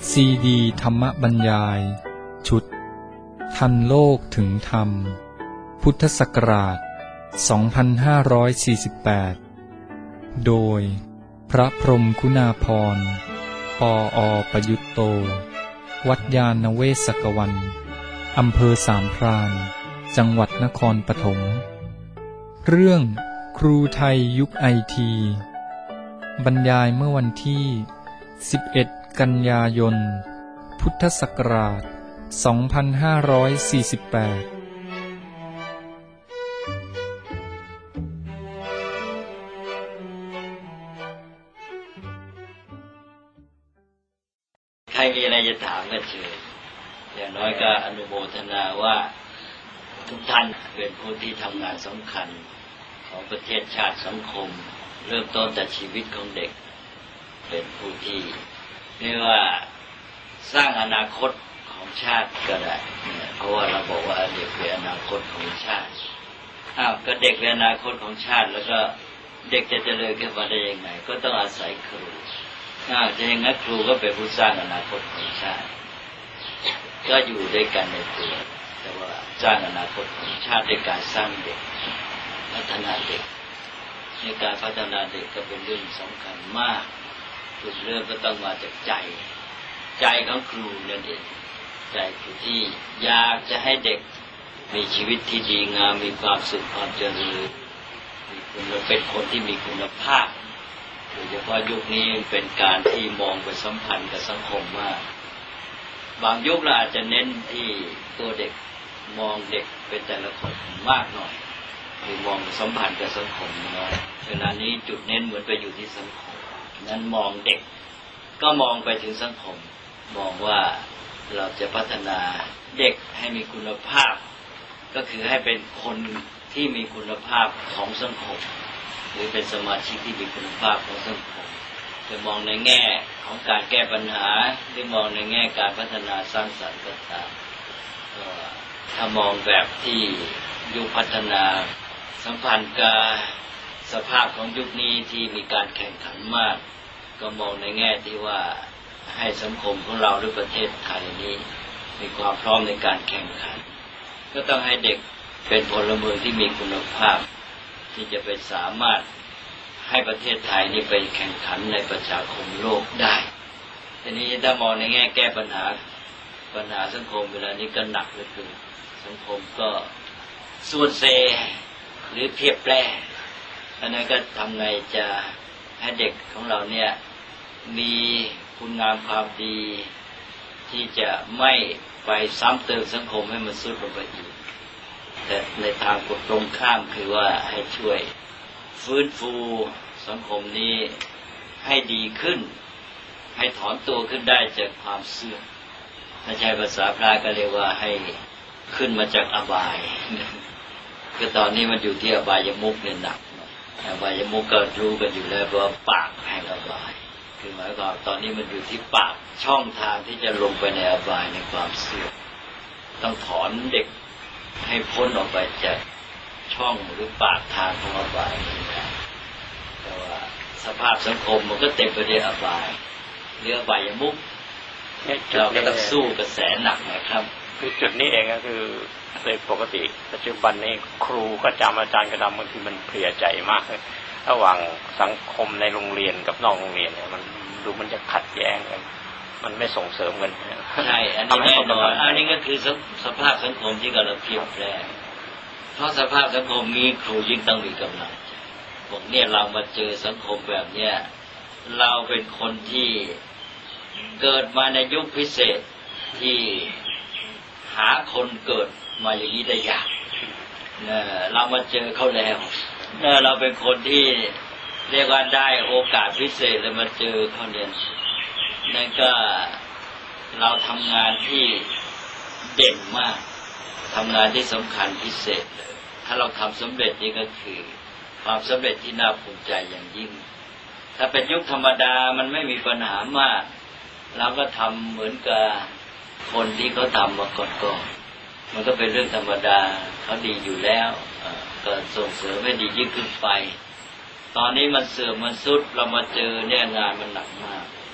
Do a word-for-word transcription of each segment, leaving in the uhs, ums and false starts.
ซีดีธรรมบรรยายชุดทันโลกถึงธรรมพุทธศักราชสองพันห้าร้อยสี่สิบแปดโดยพระพรหมคุณาภรณ์ปออประยุตโตวัดยาณเวศกวันอำเภอสามพรานจังหวัดนครปฐมเรื่องครูไทยยุคไอทีบรรยายเมื่อวันที่สิบเอ็ดกันยายนพุทธศักราชสองพันห้าร้อยสี่สิบแปดใครมีอะไรจะถามก็เชิญอย่างน้อยก็อนุโมทนาว่าทุกท่านเป็นผู้ที่ทำงานสำคัญของประเทศชาติสังคมเริ่มต้นจากชีวิตของเด็กเป็นผู้ที่เรียกว่าสร้างอนาคตของชาติก็ได้เพราะว่าเราบอกว่าเด็กเป็นอนาคตของชาติอ้าวก็เด็กเป็นอนาคตของชาติแล้วก็เด็กจะเจริญขึ้นมาได้ยังไงก็ต้องอาศัยครูอ้าวจะอย่างนั้นครูก็เป็นผู้สร้างอนาคตของชาติก็อยู่ด้วยกันในตัวแต่ว่าสร้างอนาคตของชาติด้วยการสร้างเด็กพัฒนาเด็กในการพัฒนาเด็กก็เป็นเรื่องสำคัญมากจุดเริ่มก็ต้องมาจากใจใจของครูนั่นเองใจครูที่อยากจะให้เด็กมีชีวิตที่ดีงามมีความสุขความเจริญมีคุณเป็นคนที่มีคุณภาพโดยเฉพาะยุคนี้เป็นการที่มองไปสัมพันธ์กับสังคมมากบางยุคเราอาจจะเน้นที่ตัวเด็กมองเด็กเป็นแต่ละคนมากหน่อยคือมองสัมพันธ์กับสังคมน้อยเวลานี้จุดเน้นเหมือนไปอยู่ที่สังคมนั้นมองเด็กก็มองไปถึงสังคมมองว่าเราจะพัฒนาเด็กให้มีคุณภาพก็คือให้เป็นคนที่มีคุณภาพของสังคมหรือเป็นสมาชิกที่มีคุณภาพของสังคมจะมองในแง่ของการแก้ปัญหาหรือมองในแง่การพัฒนาสร้างสรรค์ก็ตามก็ถ้ามองแบบที่ยุคพัฒนาสัมพันธ์กับสภาพของยุคนี้ที่มีการแข่งขันมากก็มองในแง่ที่ว่าให้สังคมของเราหรือประเทศไทยนี้มีความพร้อมในการแข่งขันก็ต้องให้เด็กเป็นพลเมืองที่มีคุณภาพที่จะไปสามารถให้ประเทศไทยนี้ไปแข่งขันในประชาคมโลกได้ทีนี้ถ้ามองในแง่แก้ปัญหาปัญหาสังคมเวลานี้ก็หนักเหลือเกินสังคมก็ส่วนเซหรือเพียบแปรอันนั้นก็ทำไงจะให้เด็กของเราเนี่ยมีคุณงามความดีที่จะไม่ไปซ้ำเติมสังคมให้มันทรุดลงไปอีกแต่ในทางกฎตรงข้ามคือว่าให้ช่วยฟื้นฟูสังคมนี้ให้ดีขึ้นให้ถอนตัวขึ้นได้จากความเสื่อมถ้าใช้ภาษาพระก็เรียกว่าให้ขึ้นมาจากอบายคือตอนนี้มันอยู่ที่อบายมุขเนี่ยหนักอบายมุขก็รู้กันอยู่แล้วว่าปากแห่งอบายคือหมายความตอนนี้มันอยู่ที่ปากช่องทางที่จะลงไปในอบายในความเสื่อมต้องถอนเด็กให้พ้นออกไปจากช่องหรือปากทางของอบายนี่นะแต่ว่าสภาพสังคมมันก็เต็มไปด้วยอบายเรื่องอบายมุขเราก็ต้องสู้กระแสหนักนะครับคือจุดนี้เองก็คือโดยปกติปัจจุบันนี้ครูก็จำอาจารย์กระทำบางทีมันเพลียใจมากเลยระหว่างสังคมในโรงเรียนกับนอกโรงเรียนเนี่ยมันดูมันจะขัดแย้งกันมันไม่ส่งเสริมกันใช่อันนี้แน่นอนอันนี้ก็คือสภาพสังคมที่กำลังเปลี่ยนแปลงเพราะสภาพสังคมนี้ครูยิ่งต้องมีกำลังบอกเนี่ยเรามาเจอสังคมแบบเนี้ยเราเป็นคนที่เกิดมาในยุคพิเศษที่หาคนเกิดมาอย่างนี้ได้ยากเนี่ยเรามาเจอเขาแล้วเนี่ยเราเป็นคนที่เรียกว่าได้โอกาสพิเศษเลยมาเจอเขาเนี่ยนั่นก็เราทำงานที่เด่นมากทำงานที่สำคัญพิเศษเลยถ้าเราทำสำเร็จนี่ก็คือความสำเร็จที่น่าภูมิใจอย่างยิ่งถ้าเป็นยุคธรรมดามันไม่มีปัญหามากเราก็ทำเหมือนกับคนที่เขาทำมาก่อนๆมันก็เป็นเรื่องธรรมดาเขาดีอยู่แล้วก็ส่งเสริมให้ดียิ่งขึ้นไปตอนนี้มันเสื่อมมันทรุดเรามาเจอเนี่ยงานมันหนักมาก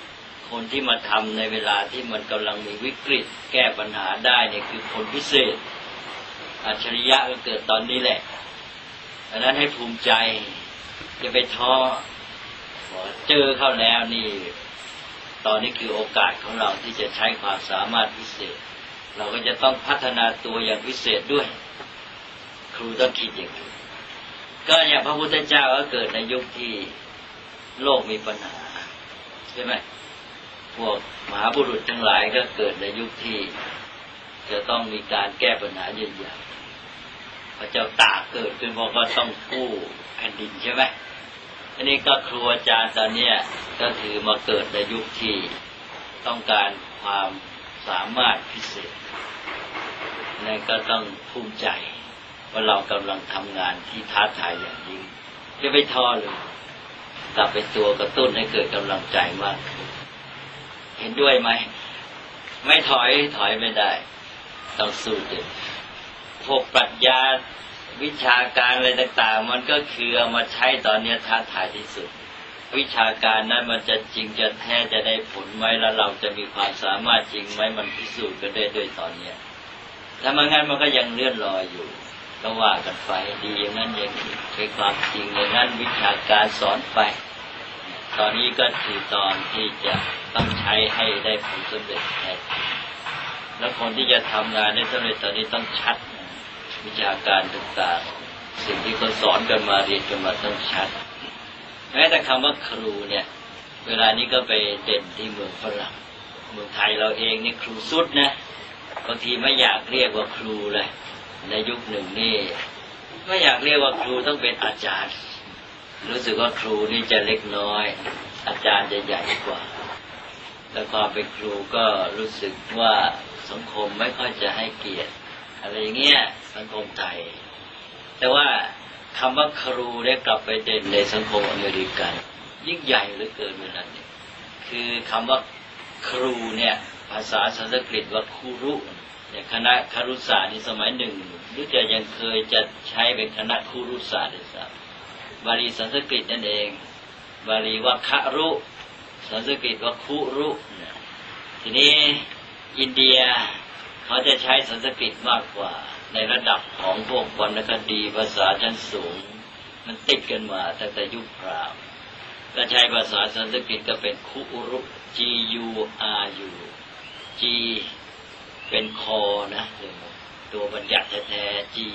คนที่มาทำในเวลาที่มันกำลังมีวิกฤตแก้ปัญหาได้เนี่ยคือคนพิเศษอัจฉริยะก็เกิดตอนนี้แหละดังนั้นให้ภูมิใจอย่าไปท้อเจอเข้าแล้วนี่ตอนนี้คือโอกาสของเราที่จะใช้ความสามารถพิเศษเราก็จะต้องพัฒนาตัวอย่างพิเศษด้วยครูต้องคิดอย่างนี้ก็อย่างพระพุทธเจ้าก็เกิดในยุคที่โลกมีปัญหาใช่ไหมพวกมหาบุรุษทั้งหลายก็เกิดในยุคที่จะต้องมีการแก้ปัญหาใหญ่ๆพระเจ้าตากเกิดขึ้นเพราะก็ต้องกู้แผ่นดินใช่ไหมอันนี้ก็ครูอาจารย์ตอนนี้ก็ถือมาเกิดในยุคที่ต้องการความสามารถพิเศษนั่นก็ต้องภูมิใจว่าเรากำลังทำงานที่ท้าทายอย่างยิ่งจะไม่ท้อเลยกลับไปตัวกระตุ้นให้เกิดกำลังใจมากขึ้นเห็นด้วยไหมไม่ถอยถอยไม่ได้ต้องสู้เต็มพวกปรัชญาวิชาการอะไรต่างๆมันก็คือเอามาใช้ตอนนี้ท้าทายที่สุดวิชาการนั้นมันจะจริงจะแท้จะได้ผลไหมแล้วเราจะมีความสามารถจริงไหมมันพิสูจน์กันได้ด้วยตอนนี้ถ้าไม่งั้นมันก็ยังเลื่อนลอยอยู่ก็ว่ากันไปดีอย่างนั้นอย่างนี้เป็นความจริงอย่างนั้นวิชาการสอนไปตอนนี้ก็คือตอนที่จะต้องใช้ให้ได้ผลสำเร็จแท้แล้วคนที่จะทำงานได้สำเร็จตอนนี้ต้องชัดวิชาการต่างๆสิ่งที่เขาสอนกันมาเรียนกันมาต้องชัดแม้แต่คำว่าครูเนี่ยเวลานี้ก็ไปเด่นที่เมืองฝรั่งเมืองไทยเราเองนี่ครูสุดนะบางทีไม่อยากเรียกว่าครูเลยในยุคหนึ่งนี่ไม่อยากเรียกว่าครูต้องเป็นอาจารย์รู้สึกว่าครูนี่จะเล็กน้อยอาจารย์จะใหญ่กว่าแต่พอเป็นครูก็รู้สึกว่าสังคมไม่ค่อยจะให้เกียรติอะไรเงี้ยสังคมไทยแต่ว่าคำว่าครูได้กลับไปเด่นในสังคมอเมริกันยิ่งใหญ่เหลือเกินเวลานี้คือคำว่าครูเนี่ยภาษาสันสกฤตว่าครูรุเนี่ยคณะครุศาสตร์ในสมัยหนึ่งหรือจะยังเคยจะใช้เป็นคณะครุศาสตร์ด้วยซ้ำบาลีสันสกฤตนั่นเองบาลีว่าครุสันสกฤตว่าคุรุทีนี้อินเดียเขาจะใช้สันสกฤตมากกว่าในระดับของพวกวรรณคดีภาษาชั้นสูงมันติดกันมาตั้งแต่ยุคพราหมณ์ก็ใช้ภาษาสันสกฤตก็เป็นคุรุ G U R U G เป็นคอนะตัวบัญญัติแท้ๆ G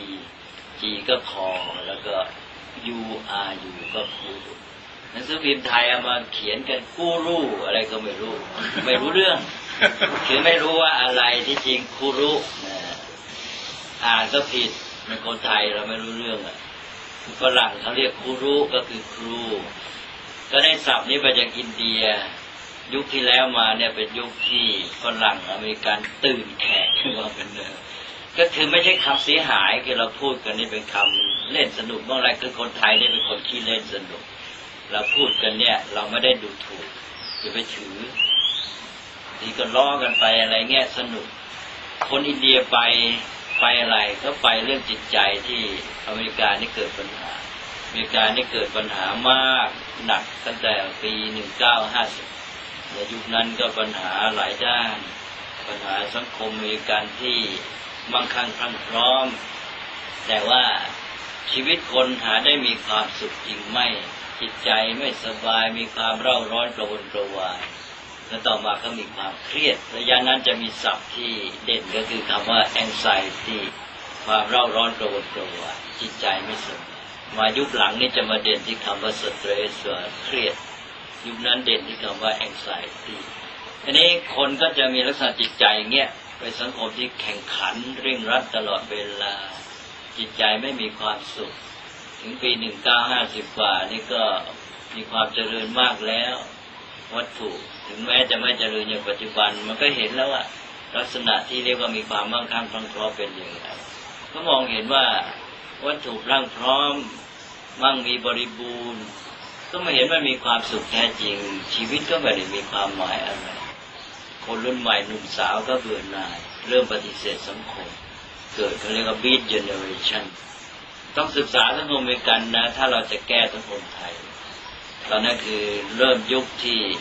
G ก็คอแล้วก็ U R U ก็คุรุหนังสือพิมพ์ไทยเอามาเขียนกันกูรูอะไรก็ไม่รู้ไม่รู้เรื่องคือไม่รู้ว่าอะไรที่จริงคุรุอ่านก็ผิดในคนไทยเราไม่รู้เรื่องอ่ะฝรั่งเขาเรียกคุรุก็คือครูก็ได้ศัพท์นี้มาจากอินเดียยุคที่แล้วมาเนี่ยเป็นยุคที่ฝรั่งอเมริกันตื่นแขกขึ้นมาเป็นเดิมก็คือไม่ใช่คำเสียหายคือเราพูดกันนี่เป็นคำเล่นสนุกบ้างอะไรคือคนไทยนี่เป็นคนขี้เล่นสนุกเราพูดกันเนี่ยเราไม่ได้ดูถูกอย่าไปถือที่ก็ล้อกันไปอะไรเงี้ยสนุกคนอินเดียไปไปอะไรก็ไปเรื่องจิตใจที่อเมริกานี่เกิดปัญหาอเมริกานี่เกิดปัญหามากหนักตั้งแต่ปีหนึ่งเก้าห้าสิบในยุคนั้นก็ปัญหาหลายด้านปัญหาสังคมอเมริกันที่มั่งคั่งพรั่งพร้อมแต่ว่าชีวิตคนหาได้มีความสุขจริงไหมจิตใจไม่สบายมีความเร่าร้อนกระวนกระวายแล้วต่อมาก็มีความเครียดระยะนั้นจะมีศัพท์ที่เด่นก็คือคำว่า anxiety ความเร่าร้อนกระวนกระวายจิตใจไม่สบายมายุคหลังนี่จะมาเด่นที่คำว่า stress เครียดยุคนั้นเด่นที่คำว่า anxiety ทีนี้คนก็จะมีลักษณะจิตใจเงี้ยเป็นสังคมที่แข่งขันเร่งรัดตลอดเวลาจิตใจไม่มีความสุขถึงปีหนึ่งเก้าห้าสิบกว่านี่ก็มีความเจริญมากแล้ววัตถุถึงแม้จะไม่เจริญอย่างปัจจุบันมันก็เห็นแล้วว่าลักษณะที่เรียกว่ามีความมั่งคั่งพรั่งพร้อมเป็นอย่างไรก็มองเห็นว่าวัตถุพรั่งพร้อมมั่งมีบริบูรณ์ก็ไม่เห็นว่ามีความสุขแท้จริงชีวิตก็ไม่ได้มีความหมายอะไรคนรุ่นใหม่หนุ่มสาวก็เบื่อหน่ายเริ่มปฏิเสธสังคมเกิดเขาเรียกว่า beat generation ต้องศึกษาสังคมอเมริกันนะถ้าเราจะแก้สังคมไทยตอนนั้นคือเริ่มยุคที่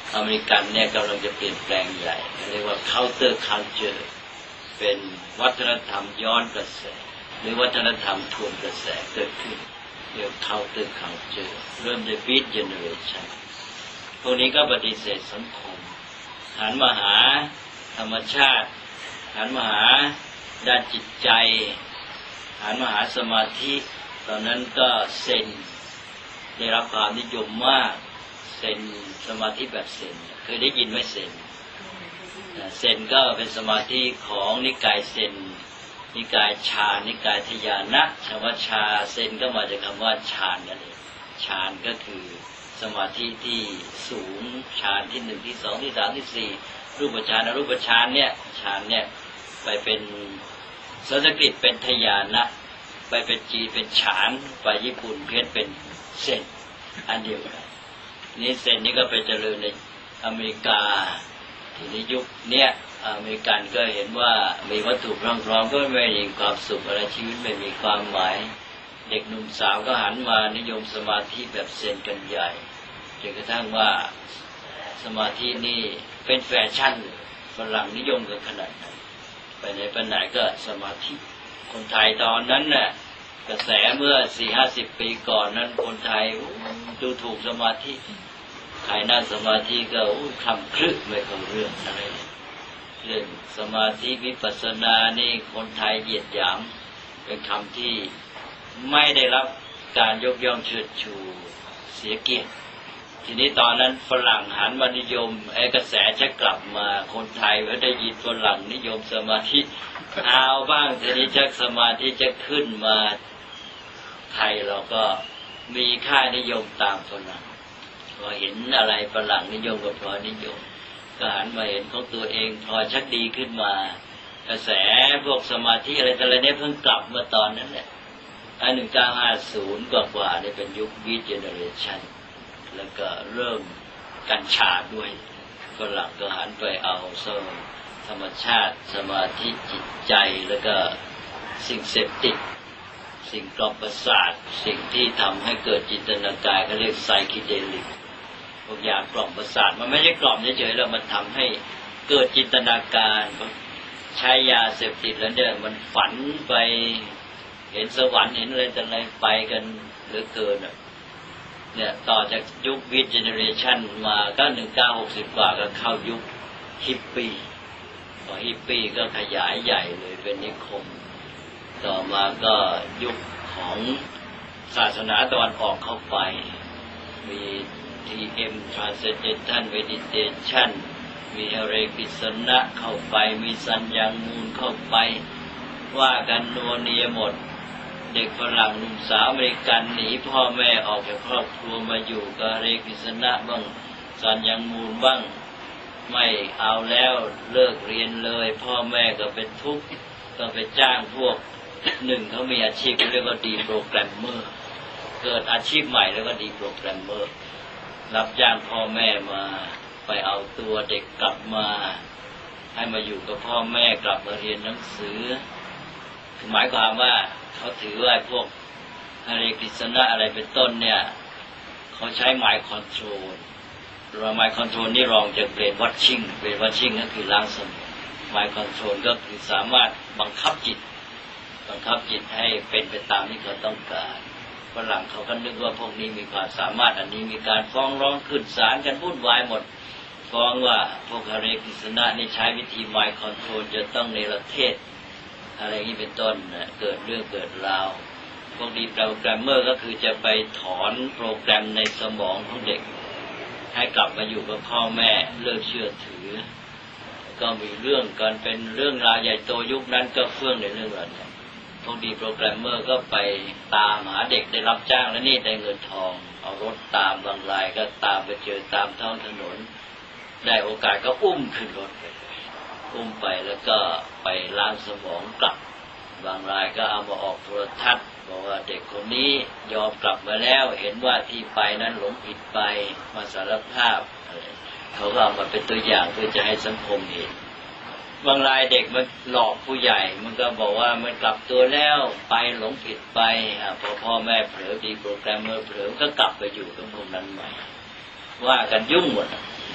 อเมริกันเนี่ยกำลังจะเปลี่ยนแปลงใหญ่เรียกว่า counter culture เป็นวัฒนธรรมย้อนกระแสหรือวัฒนธรรมทวนกระแสเกิดขึ้นเรียก counter culture เริ่มใน beat generation พวกนี้ก็ปฏิเสธสังคมหันมาหาธรรมชาติหันมาหาด้านจิตใจหันมาหาสมาธิตอนนั้นก็เซนได้รับความนิยมมากเซนสมาธิแบบเซนเคยได้ยินไหมเซนเซนก็เป็นสมาธิของนิกายเซนนิกายฌานนิกายทยานะคำว่าฌาเซนก็มาจากคำว่าฌานนั่นเองฌานก็คือสมาธิที่สูงฌานที่หนึ่งที่สองที่สามที่สี่รูปฌานอรูปฌานเนี่ยฌานเนี่ยไปเป็นสันสกฤตเป็นทยานะไปเป็นจีนเป็นฌานไปญี่ปุ่นเพี้ยนเป็นเซนอันเดียวกันนี่เซนนี่ก็ไปเจริญในอเมริกาทีนี้ยุคเนี้ยอเมริกันก็เห็นว่ามีวัตถุพร้อมๆก็ไม่มีความสุขอะไรชีวิตไม่มีความหมายเด็กหนุ่มสาวก็หันมานิยมสมาธิแบบเซนกันใหญ่จนกระทั่งว่าสมาธินี่เป็นแฟชั่นฝรั่งนิยมกันขนาดนั้นไปไหนไปไหนก็สมาธิคนไทยตอนนั้นน่ะกระแสเมื่อ สี่ห้าสิบ ปีก่อนนั้นคนไทยดูถูกสมาธิใครนั่งสมาธิก็คำครึกไม่เข้าเรื่องอะไรเรื่องสมาธิวิปัสสนานี่คนไทยเหยียดหยามเป็นคำที่ไม่ได้รับการยกย่องเชิดชูเสียเกียรติทีนี้ตอนนั้นฝรั่งหันมานิยมไอ้กระแสจะกลับมาคนไทยพอได้ยินฝรั่งนิยมสมาธิเอาบ้างทีนี้จักสมาธิจะขึ้นมาไทยเราก็มีค่านิยมตามฝรั่งพอเห็นอะไรฝรั่งนิยมก็พอนิยมก็หันมาเห็นของตัวเองพอชักดีขึ้นมากระแสพวกสมาธิอะไรแต่ละเนี่ยเพิ่งกลับมาตอนนั้นแหละอันหนึ่งเก้าห้าศูนย์กว่าๆนี่เป็นยุคบีทเจเนอเรชั่นแล้วก็เริ่มกัญชาด้วยฝรั่งก็หันไปเอาโซธรรมชาติสมาธิจิตใจแล้วก็สิ่งเสพติดสิ่งกล่อมประสาทสิ่งที่ทำให้เกิดจินตนาการเขาเรียกไซคิเดลิกพวกยากล่อมประสาทมันไม่ใช่กล่อมเฉยๆแล้วมันทำให้เกิดจินตนาการใช้ยาเสพติดแล้วเนี่ยมันฝันไปเห็นสวรรค์เห็นอะไรแต่อะไรไปกันเหลือเกินเนี่ยต่อจากยุคบีทเจเนอเรชั่นมาก็หนึ่งเก้าหกสิบกว่าก็เข้ายุคฮิปปี้พอฮิปปี้ก็ขยายใหญ่เลยเป็นนิคมต่อมาก็ยุคของศาสนาตะวันออกเข้าไปมี ที เอ็ม Transcendental Meditation มีเฮเรกิสนะเข้าไปมีสัญญามูลเข้าไปว่ากันนัวเนียหมดเด็กฝรั่งหนุ่มสาวอเมริกันหนีพ่อแม่ออกจากครอบครัวมาอยู่กับเฮเรกิสนะบ้างสัญญามูลบ้างไม่เอาแล้วเลิกเรียนเลยพ่อแม่ก็เป็นทุกข์ต้องไปจ้างพวกหนึ่งเขามีอาชีพเรียกว่าดีโปรแกรมเมอร์เกิดอาชีพใหม่แล้วก็ดีโปรแกรมเมอร์รับจ้างพ่อแม่มาไปเอาตัวเด็กกลับมาให้มาอยู่กับพ่อแม่กลับมาเรียนหนังสือหมายความว่าเขาถือว่าพวกเฮเรกิสนะอะไรเป็นต้นเนี่ยเขาใช้หมายคอนโทรลเราหมายคอนโทรลนี่รองจากเบรนวัตชิ่งเบรนวัตชิ่งก็คือล้างสมองหมายคอนโทรลก็คือสามารถบังคับจิตบังคับจิตให้เป็นไปตามที่เขาต้องการฝรั่งเขาก็นึกว่าพวกนี้มีความสามารถอันนี้มีการฟ้องร้องขึ้นศาลกันวุ่นวายหมดฟ้องว่าพวกเฮเรกิสนะนี่ใช้วิธีหมายคอนโทรลจะต้องเนรเทศอะไรอย่างนี้เป็นต้นเกิดเรื่องเกิดราวพวกดีโปรแกรมเมอร์ก็คือจะไปถอนโปรแกรมในสมองของเด็กให้กลับมาอยู่กับพ่อแม่เลิกเชื่อถือก็มีเรื่องกันเป็นเรื่องราวใหญ่โตยุคนั้นก็เฟื่องในเรื่องเหล่านี้พวกดีโปรแกรมเมอร์ก็ไปตามหาเด็กได้รับจ้างแล้วนี่ได้เงินทองเอารถตามบางรายก็ตามไปเจอตามท้องถนนได้โอกาสก็อุ้มขึ้นรถไปอุ้มไปแล้วก็ไปล้างสมองกลับบางรายก็เอามาออกโทรทัศน์บอกว่าเด็กคนนี้ยอมกลับมาแล้วเห็นว่าที่ไปนั้นหลงผิดไปมาสารภาพเขาก็เอามาเป็นตัวอย่างเพื่อจะให้สังคมเห็นบางรายเด็กมันหลอกผู้ใหญ่มันก็บอกว่ามันกลับตัวแล้วไปหลงผิดไปพอพ่อแม่เผลอดีโปรแกรมเมอร์เผลอก็กลับไปอยู่กับพวกนั้นใหม่ว่ากันยุ่งหมด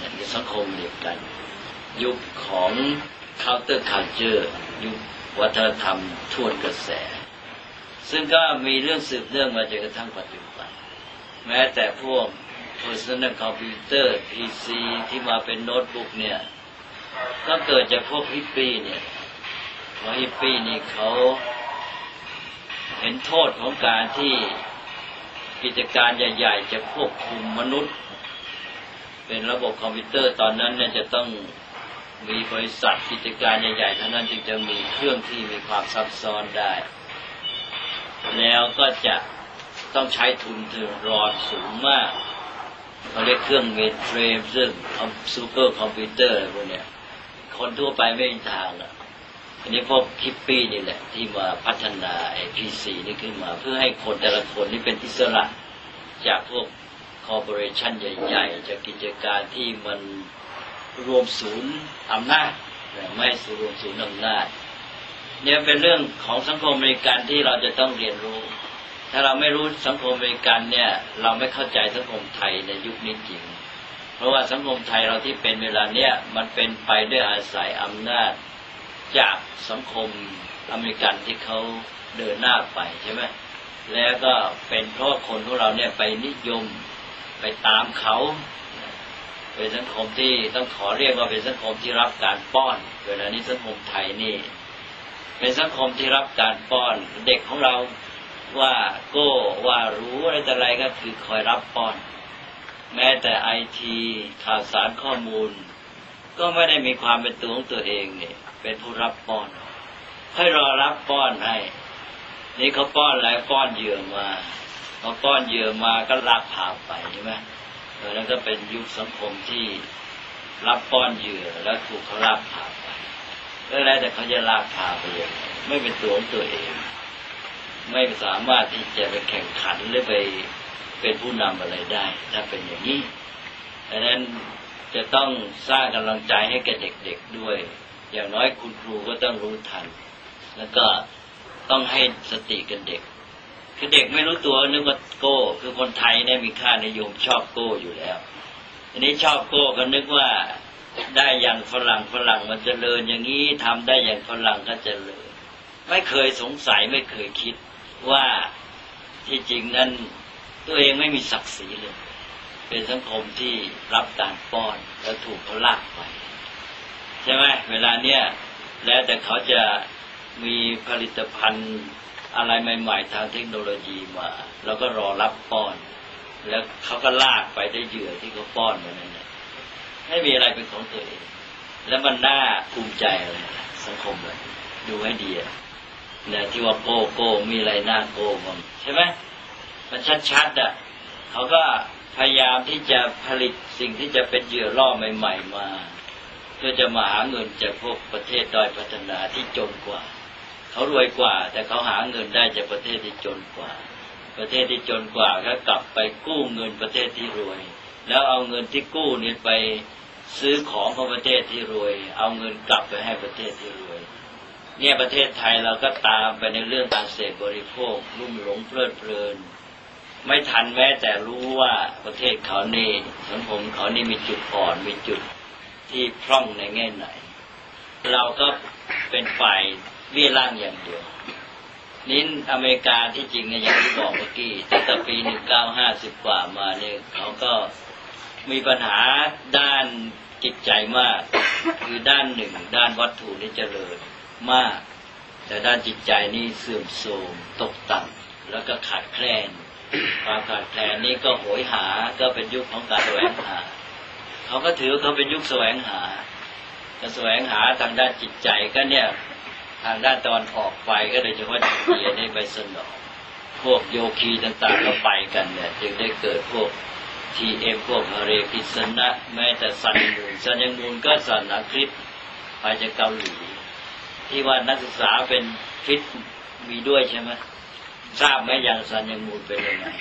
ในสังคมเดียวกันยุคของ counter culture ยุควัฒนธรรมทวนกระแสซึ่งก็มีเรื่องสืบเนื่องมาจนกระทั่งปัจจุบันแม้แต่พวก personal computer พี ซี ที่มาเป็นโน้ตบุ๊กเนี่ยก็เกิดจากพวกฮิปปี้เนี่ยเพราะฮิปปี้นี่เขาเห็นโทษของการที่กิจการใหญ่ๆจะควบคุมมนุษย์เป็นระบบคอมพิวเตอร์ตอนนั้นเนี่ยจะต้องมีบริษัทกิจการใหญ่ๆเท่านั้นจึงจะมีเครื่องที่มีความซับซ้อนได้แล้วก็จะต้องใช้ทุนถึงรอนสูงมากเขาเรียกเครื่องเมนเฟรมซึ่งซูเปอร์คอมพิวเตอร์อะไรพวกเนี้ยคนทั่วไปไม่มีทางอ่ะอันนี้พวกฮิปปี้นี่แหละที่มาพัฒนาไอ้ พี ซี นี่ขึ้นมาเพื่อให้คนแต่ละคนนี่เป็นอิสระจากพวกคอร์ปอเรชั่นใหญ่ๆจากกิจการที่มันรวมศูนย์อำนาจไม่สู่รวมศูนย์อำนาจเนี่ยเป็นเรื่องของสังคมอเมริกันที่เราจะต้องเรียนรู้ถ้าเราไม่รู้สังคมอเมริกันเนี่ยเราไม่เข้าใจสังคมไทยในยุคนี้จริงเพราะว่าสังคมไทยเราที่เป็นเวลาเนี้ยมันเป็นไปด้วยอาศัยอำนาจจากสังคมอเมริกันที่เขาเดินหน้าไปใช่ไหมแล้วก็เป็นเพราะคนของเราเนี่ยไปนิยมไปตามเขาเป็นสังคมที่ต้องขอเรียกว่าเป็นสังคมที่รับการป้อนเวลานี้สังคมไทยนี่เป็นสังคมที่รับการป้อนเด็กของเราว่าโก้ว่ารู้อะไรแต่อะไรก็คือคอยรับป้อนแม้แต่ไอทีข่าวสารข้อมูลก็ไม่ได้มีความเป็นตัวของตัวเองเนี่ยเป็นผู้รับป้อนให้รอรับป้อนให้นี่เขาป้อนอะไรป้อนเหยื่อมาพอป้อนเหยื่อมาก็ลากพาไปใช่ไหมแล้วก็เป็นยุคสังคมที่รับป้อนเหยื่อแล้วถูกเขาลากพาไปแล้วแต่เขาจะลากพาไปอย่างไม่เป็นตัวของตัวเองไม่สามารถที่จะไปแข่งขันหรือไปเป็นผู้นำอะไรได้ถ้าเป็นอย่างนี้ดังนั้นจะต้องสร้างกำลังใจให้แก่เด็กๆด้วยอย่างน้อยคุณครูก็ต้องรู้ทันแล้วก็ต้องให้สติกันเด็กคือเด็กไม่รู้ตัวนึกว่าโก้คือคนไทยเนี่ยมีค่านิยมชอบโก้อยู่แล้วอันนี้ชอบโก้ก็นึกว่าได้อย่างฝรั่งฝรั่งมันเจริญอย่างนี้ทำได้อย่างฝรั่งก็เจริญไม่เคยสงสัยไม่เคยคิดว่าที่จริงนั้นตัวเองไม่มีศักดิ์ศรีเลยเป็นสังคมที่รับการป้อนแล้วถูกเขาลากไปใช่ไหมเวลาเนี้ยแล้วแต่เขาจะมีผลิตภัณฑ์อะไรใหม่ๆทางเทคโนโลยีมาแล้วก็รอรับป้อนแล้วเขาก็ลากไปได้เหยื่อที่เขาป้อนมานั่นแหละไม่มีอะไรเป็นของตัวเองแล้วมันน่าภูมิใจอะไรสังคมเลยดูให้ดีเนี่ยที่ว่าโก้โก้มีอะไรน่าโก้บ้างใช่ไหมมันชัดๆอ่ะเขาก็พยายามที่จะผลิตสิ่งที่จะเป็นเหยื่อล่อใหม่ๆมาเพื่อจะมาหาเงินจากพวกประเทศด้อยพัฒนาที่จนกว่าเขารวยกว่าแต่เขาหาเงินได้จากประเทศที่จนกว่าประเทศที่จนกว่าก็กลับไปกู้เงินประเทศที่รวยแล้วเอาเงินที่กู้นี้ไปซื้อของของประเทศที่รวยเอาเงินกลับไปให้ประเทศที่รวยเนี่ยประเทศไทยเราก็ตามไปในเรื่องการเสพบริโภคลุ่มหลงเพลิดเพลินไม่ทันแม้แต่รู้ว่าประเทศเขานี่สังคมเขานี่มีจุดอ่อนมีจุดที่พร่องในแง่ไหนเราก็เป็นฝ่ายเบี้ยล่างอย่างเดียวนี้อเมริกาที่จริงเนี่ยอย่างที่บอกเมื่อกี้ตั้งแต่ปีหนึ่งเก้าห้าสิบกว่ามาเนี่ยเขาก็มีปัญหาด้านจิตใจมากคือด้านหนึ่งด้านวัตถุนี่เจริญมากแต่ด้านจิตใจนี่เสื่อมโทรมตกต่ำแล้วก็ขาดแคลนความขาดแคลนนี่ก็โหยหาก็เป็นยุคของการแสวงหาเขาก็ถือเขาเป็นยุคแสวงหาการแสวงหาทางด้านจิตใจก็เนี่ยทางด้านตอนออกไปก็โดยเฉพาะอินเดียได้ไปสนองพวกโยคีต่างๆก็ไปกันเนี่ยจึงได้เกิดพวกทีเอ็มพวกฮาเรกิสนะแม้แต่ซันมูนซันยังมูนก็ศาสนาคริสต์ไปจากเกาหลีที่ว่านักศึกษาเป็นคริสต์มีด้วยใช่ไหมทราบไหมอย่างซันยังมูนเป็นยังไง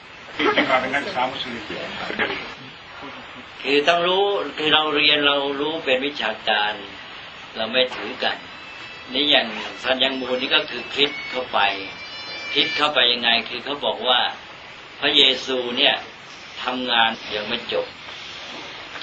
คือต้องรู้คือเราเรียนเรารู้เป็นวิชาการเราไม่ถือกันนี่อย่างซันยังมูนนี่ก็คือคริสต์เข้าไปคริสต์เข้าไปยังไงคือเขาบอกว่าพระเยซูเนี่ยทำงานยังไม่จบถ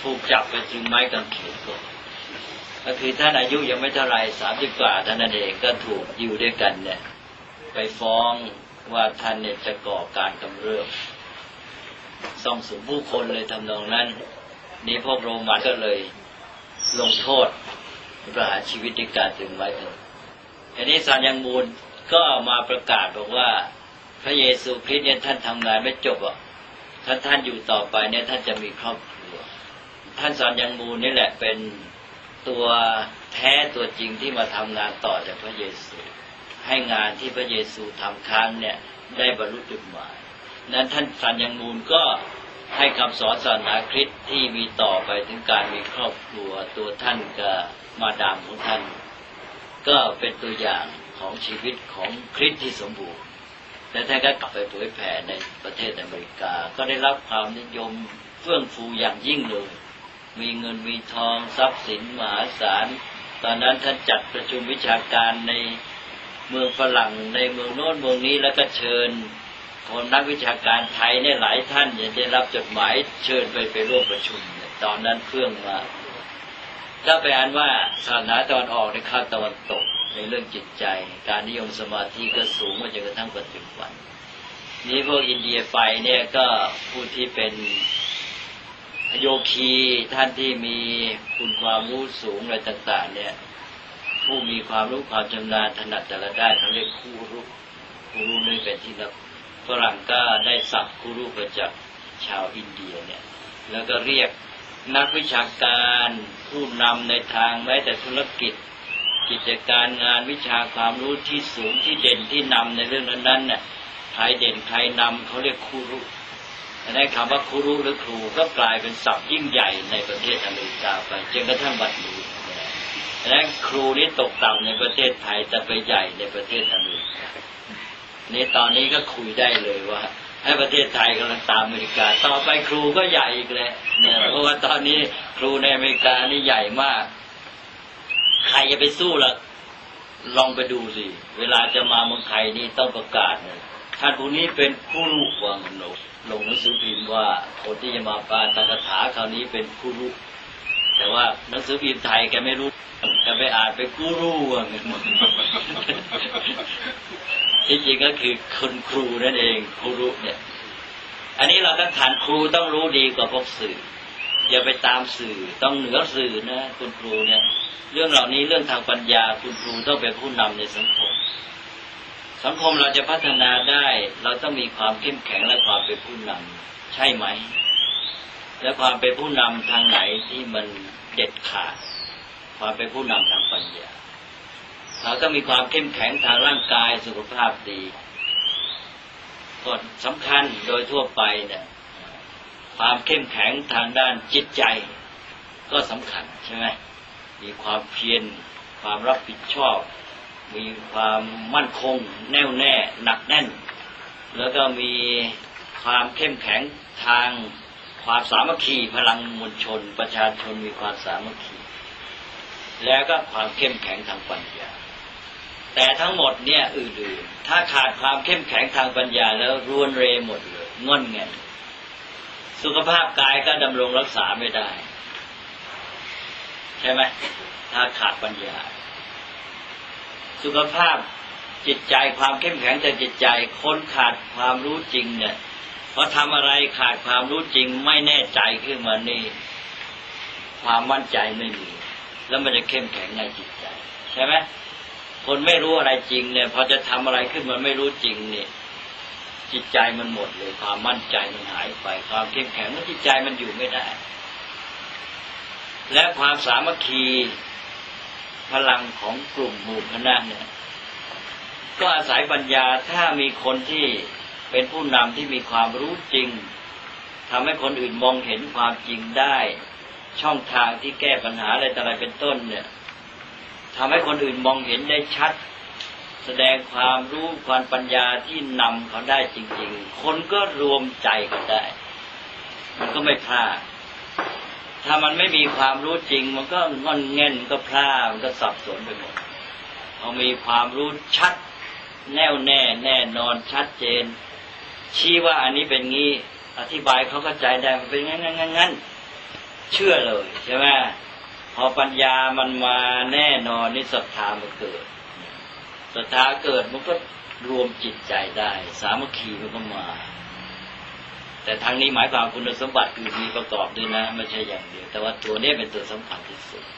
ถูกจับไปถึงไม้กางเขนก่อนก็คือท่านอายุยังไม่เท่าไรสามสิบกว่าท่านนั่นเองก็ถูกอยู่ด้วยกันเนี่ยไปฟ้องว่าท่านเนี่ยจะก่อการกำเริบซ่องสุมผู้คนเลยทำนองนั้นนี่พวกโรมันก็เลยลงโทษประหารชีวิตด้วยการถึงไม้กางเขนอันนี้ซานยังมูลก็มาประกาศบอกว่าพระเยซูคริสต์เนี่ยท่านทำงานไม่จบอ่ะถ้าท่านอยู่ต่อไปเนี่ยท่านจะมีครอบครัวท่านซานยังมูลนี่แหละเป็นตัวแท้ตัวจริงที่มาทำงานต่อจากพระเยซูให้งานที่พระเยซูทำค้างเนี่ยได้บรรลุจุดหมายนั้นท่านซานยังมูลก็ให้คำสอนศาสนาคริสต์ที่มีต่อไปถึงการมีครอบครัวตัวท่านกับมาดามของท่านก็เป็นตัวอย่างของชีวิตของคริสต์ที่สมบูรณ์และท่านก็กลับไปเผยแผ่ในประเทศอเมริกาก็ได้รับความนิยมเฟื่องฟูอย่างยิ่งเลยมีเงินมีทองทรัพย์สินมหาศาลตอนนั้นท่านจัดประชุมวิชาการในเมืองฝรั่งในเมืองโน้นเมืองนี้แล้วก็เชิญคนนักวิชาการไทยเนี่ยหลายท่านได้รับจดหมายเชิญไปไปร่วมประชุมตอนนั้นเฟื่องมาถ้าไปอ่านว่าศาสนาตะวันออกในข้าตะวันตกในเรื่องจิตใจการนิยมสมาธิก็สูงมาจนกระทั่งปัจจุบันนี้พวกอินเดียไปเนี่ยก็ผู้ที่เป็นโยคีท่านที่มีคุณความรู้สูงอะไรต่างๆเนี่ยผู้มีความรู้ความชำนาญถนัดแต่ละด้านเขาเรียกครูรู้ครูรู้นี่เป็นที่นับฝรั่งก็ได้ศัพท์ครูรู้มาจากชาวอินเดียเนี่ยแล้วก็เรียกนักวิชาการผู้นำในทางแม้แต่ธุรกิจกิจการงานวิชาความรู้ที่สูงที่เด่นที่นำในเรื่องนั้นๆเนี่ยใครเด่นใครนำเขาเรียกครูรู้ในคำว่าครูรู้หรือครูก็กลายเป็นศัพท์ยิ่งใหญ่ในประเทศอเมริกาไปจนกระทั่งบัดนี้และครูนี้ตกต่ำในประเทศไทยแต่ไปใหญ่ในประเทศอเมริกานี่ตอนนี้ก็คุยได้เลยว่าให้ประเทศไทยกำลังตามอเมริกาต่อไปครูก็ใหญ่อีกแล้วเนี่ยเพราะว่าตอนนี้ครูในอเมริกานี่ใหญ่มากใครจะไปสู้ล่ะลองไปดูสิเวลาจะมาเมืองไทยนี่ต้องประกาศนะท่านผู้นี้เป็นผู้รู้วังโนลงหนังสือพิมพ์ว่าคนที่จะมาปาฐกถาคราวนี้เป็นผู้รู้แต่ว่าหนังสือพิมพ์ไทยแกไม่รู้แกไปอ่านเป็นกูรูวังหมดที่จริงก็คือคนครูนั่นเองครูรู้เนี่ยอันนี้เราต้องฐานครูต้องรู้ดีกว่าพวกสื่ออย่าไปตามสื่อต้องเหนือสื่อนะคุณครูเนี่ยเรื่องเหล่านี้เรื่องทางปัญญาคุณครูต้องเป็นผู้นำในสังคมสังคมเราจะพัฒนาได้เราต้องมีความเข้มแข็งและความเป็นผู้นำใช่ไหมและความเป็นผู้นำทางไหนที่มันเด็ดขาดความเป็นผู้นำทางปัญญาเราต้องมีความเข้มแข็งทางร่างกายสุขภาพดีก็สำคัญโดยทั่วไปเนี่ยความเข้มแข็งทางด้านจิตใจก็สำคัญใช่ไหมมีความเพียรความรับผิดชอบมีความมั่นคงแน่วแน่หนักแน่นแล้วก็มีความเข้มแข็งทางความสามัคคีพลังมวลชนประชาชนมีความสามัคคีแล้วก็ความเข้มแข็งทางปัญญาแต่ทั้งหมดเนี่ยอื่นๆถ้าขาดความเข้มแข็งทางปัญญาแล้วรวนเรหมดเลยงอนแงนสุขภาพกายก็ดำรงรักษาไม่ได้ใช่ไหมถ้าขาดปัญญาสุขภาพจิตใจความเข้มแข็งทางจิตใจคนขาดความรู้จริงเนี่ยพอทำอะไรขาดความรู้จริงไม่แน่ใจขึ้นมานี่ความมั่นใจไม่มีแล้วมันจะเข้มแข็งในจิตใจใช่ไหมคนไม่รู้อะไรจริงเนี่ยพอจะทำอะไรขึ้นมันไม่รู้จริงเนี่ยจิตใจมันหมดเลยความมั่นใจมันหายไปความเข้มแข็งของจิตใจมันอยู่ไม่ได้และความสามัคคีพลังของกลุ่มหมู่คณะเนี่ยก็อาศัยปัญญาถ้ามีคนที่เป็นผู้นำที่มีความรู้จริงทำให้คนอื่นมองเห็นความจริงได้ช่องทางที่แก้ปัญหาอะไรต่ออะไรเป็นต้นเนี่ยทำให้คนอื่นมองเห็นได้ชัดแสดงความรู้ความปัญญาที่นำเขาได้จริงๆคนก็รวมใจกันได้มันก็ไม่พลาดถ้ามันไม่มีความรู้จริงมันก็งอนแง่นก็พลาดมันก็สับสนไปหมดพอมีความรู้ชัดแน่วแน่แน่นอนชัดเจนชี้ว่าอันนี้เป็นงี้อธิบายเขาเข้าใจได้มันเป็นงั้นงั้นงั้นเชื่อเลยใช่ไหมพอปัญญามันมาแน่นอนนี่ศรัทธามันเกิดศรัทธาเกิดมันก็รวมจิตใจได้สามัคคีมันก็มาแต่ทางนี้หมายความคุณสมบัติคือมีประกอบด้วยนะไม่ใช่อย่างเดียวแต่ว่าตัวนี้เป็นตัวสำคัญที่สุด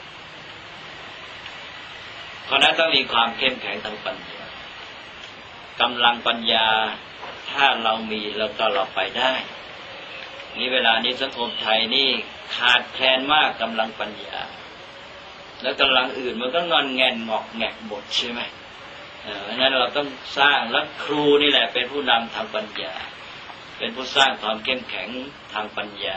เพราะนั้นต้องมีความเข้มแข็งทางปัญญากำลังปัญญาถ้าเรามีแล้วก็เราไปได้นี่เวลานี้สังคมไทยนี่ขาดแคลนมากกำลังปัญญาแล้วกำลังอื่นมันก็งอนแงนงอกแงกหมดใช่ไหมเพราะนั้นเราต้องสร้างและครูนี่แหละเป็นผู้นำทางปัญญาเป็นผู้สร้างความเข้มแข็งทางปัญญา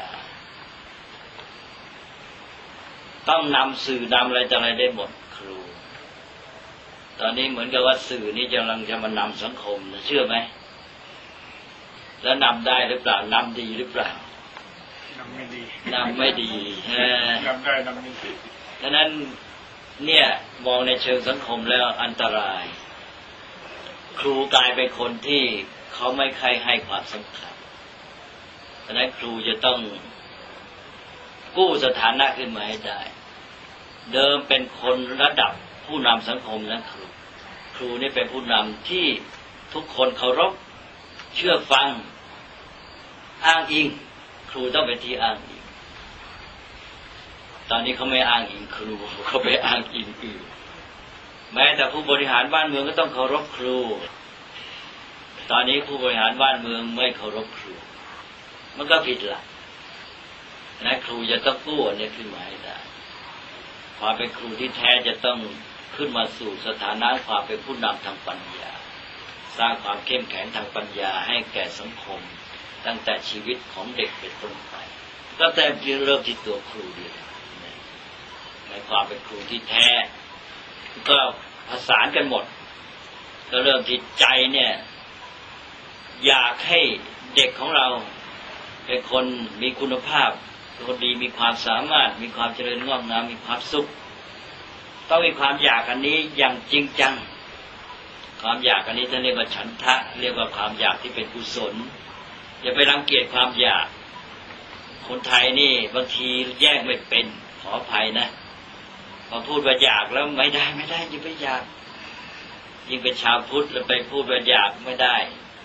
ต้องนำสื่อนำอะไรต่ออะไรได้หมดครูตอนนี้เหมือนกับว่าสื่อนี่กำลังจะมานำสังคมนะเชื่อไหมแล้วนำได้หรือเปล่านำดีหรือเปล่านำไม่ดีนำไม่ดีนำได้นำไม่ดีดังนั้นเนี่ยมองในเชิงสังคมแล้วอันตรายครูกลายเป็นคนที่เขาไม่ใครให้ความสำคัญดังนั้นครูจะต้องกู้สถานะขึ้นมาให้ได้เดิมเป็นคนระดับผู้นำสังคมนะครูครูนี่เป็นผู้นำที่ทุกคนเคารพเชื่อฟังอ้างอิงครูต้องเป็นที่อ้างอิงตอนนี้เขาไม่อ้างอิงครูเขาไปอ้างอิงอื่นแม้แต่ผู้บริหารบ้านเมืองก็ต้องเคารพครูตอนนี้ผู้บริหารบ้านเมืองไม่เคารพครูมันก็ผิดหลักนะครูจะต้องกู้อันนี้ขึ้นมาให้ได้ความเป็นครูที่แท้จะต้องขึ้นมาสู่สถานะความเป็นผู้นำทางปัญญาสร้างความเข้มแข็งทางปัญญาให้แก่สังคมตั้งแต่ชีวิตของเด็กเป็นต้นไปก็แต่เริ่มที่ตัวครูดีในความเป็นครูที่แท้ก็ผสานกันหมดก็เริ่มที่ใจเนี่ยอยากให้เด็กของเราเป็นคนมีคุณภาพเป็นคนดีมีความสามารถมีความเจริญงอกงามมีความสุขต้องมีความอยากอันนี้อย่างจริงจังความอยากอันนี้ท่านเรียกว่าฉันทะเรียกว่าความอยากที่เป็นกุศลอย่าไปรังเกียจความอยากคนไทยนี่บางทีแยกไม่เป็นขออภัยนะพอพูดว่าอยากแล้วไม่ได้ไม่ได้ยิ่งไปอยากยิ่งเป็นชาวพุทธแล้วไปพูดว่าอยากไม่ได้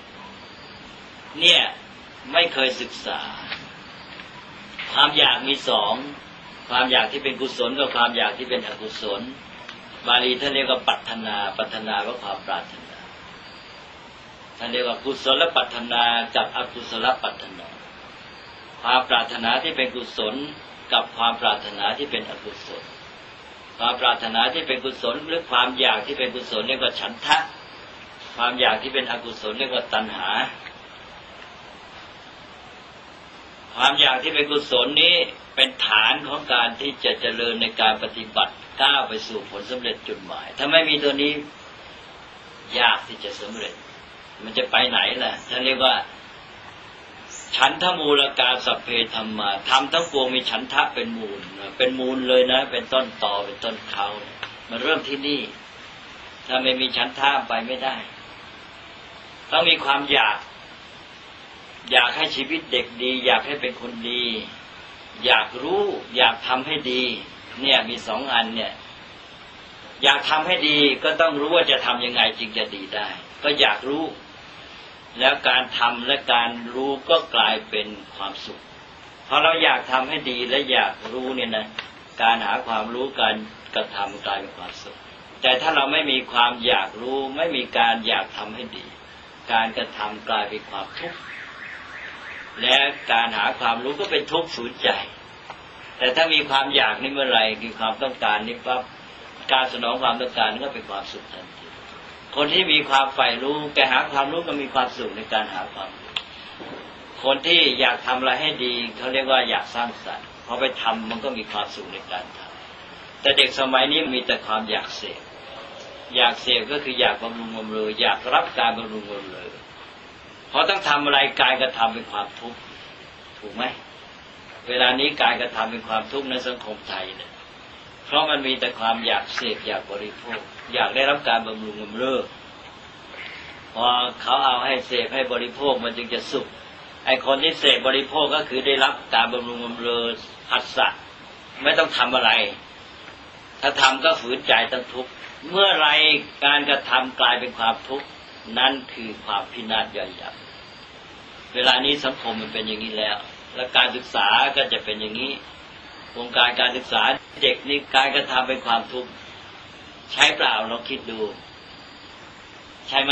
เนี่ยไม่เคยศึกษาความอยากมีสองความอยากที่เป็นกุศลกับความอยากที่เป็นอกุศลบาลีท่านเรียกว่าปัฏฐนาปัฏฐนาว่าความปรารถนาท่านเรียกว่ากุศลปัฏฐนากับอกุศลปัฏฐนาความปรารถนาที่เป็นกุศลกับความปรารถนาที่เป็นอกุศลความปรารถนาที่เป็นกุศลหรือความอยากที่เป็นกุศลเรียกว่าฉันทะความอยากที่เป็นอกุศลเรียกว่าตัณหาความอยากที่เป็นกุศลนี้เป็นฐานของการที่จะเจริญในการปฏิบัติก้าวไปสู่ผลสำเร็จจุดหมายถ้าไม่มีตัวนี้ยากที่จะสำเร็จมันจะไปไหนล่ะท่านเรียกว่าฉันทมูลกาสัพเพธัมมาธรรมทั้งปวงมีฉันทะเป็นมูลเป็นมูลเลยนะเป็นต้นตอเป็นต้นเขามันเริ่มที่นี่ถ้าไม่มีฉันทะไปไม่ได้ต้องมีความอยากอยากให้ชีวิตเด็กดีอยากให้เป็นคนดีอยากรู้อยากทำให้ดีเนี่ยมีสองอันเนี่ยอยากทำให้ดีก็ต้องรู้ว่าจะทำยังไงจึงจะดีได้ก็อยากรู้แล้วการทำและการรู้ก็กลายเป็นความสุขพอเราอยากทำให้ดีและอยากรู้เนี่ยนะการหาความรู้การกระทำกลายเป็นความสุขแต่ถ้าเราไม่มีความอยากรู้ไม่มีการอยากทำให้ดีการกระทำกลายเป็นความทุกข์และการหาความรู้ก็เป็นทุกข์ฝืนใจแต่ถ้ามีความอยากนี่เมื่อไหร่มีความต้องการนี่ปั๊บการสนองความต้องการนี่ก็เป็นความสุขทันทีคนที่มีความใฝ่รู้แกหาความรู้ก็มีความสุขในการหาความรู้คนที่อยากทำอะไรให้ดีเขาเรียกว่าอยากสร้างสรรค์พอไปทำมันก็มีความสุขในการทำแต่เด็กสมัยนี้มีแต่ความอยากเสพอยากเสพก็คืออยากบำรุงบำเรออยากรับการบำรุงบำเรอพอต้องทำอะไรกายกระทำเป็นความทุกข์ถูกไหมเวลานี้กายกระทำเป็นความทุกข์ในสังคมไทยเนี่ยเพราะมันมีแต่ความอยากเสพอยากบริโภคอยากได้รับการบำรุงบำเรอพอเขาเอาให้เสพให้บริโภคมันจึงจะสุขไอ้คนที่เสพบริโภคก็คือได้รับการบำรุงบำเรอผัสสะไม่ต้องทำอะไรถ้าทำก็ฝืนใจต้องทุกข์เมื่อไรการกระทำกลายเป็นความทุกข์นั่นคือความพินาศย่อยยับเวลานี้สังคมมันเป็นอย่างนี้แล้วและการศึกษาก็จะเป็นอย่างนี้วงการการศึกษาเด็กนี่การกระทำเป็นความทุกข์ใช่เปล่าเราคิดดูใช่ไหม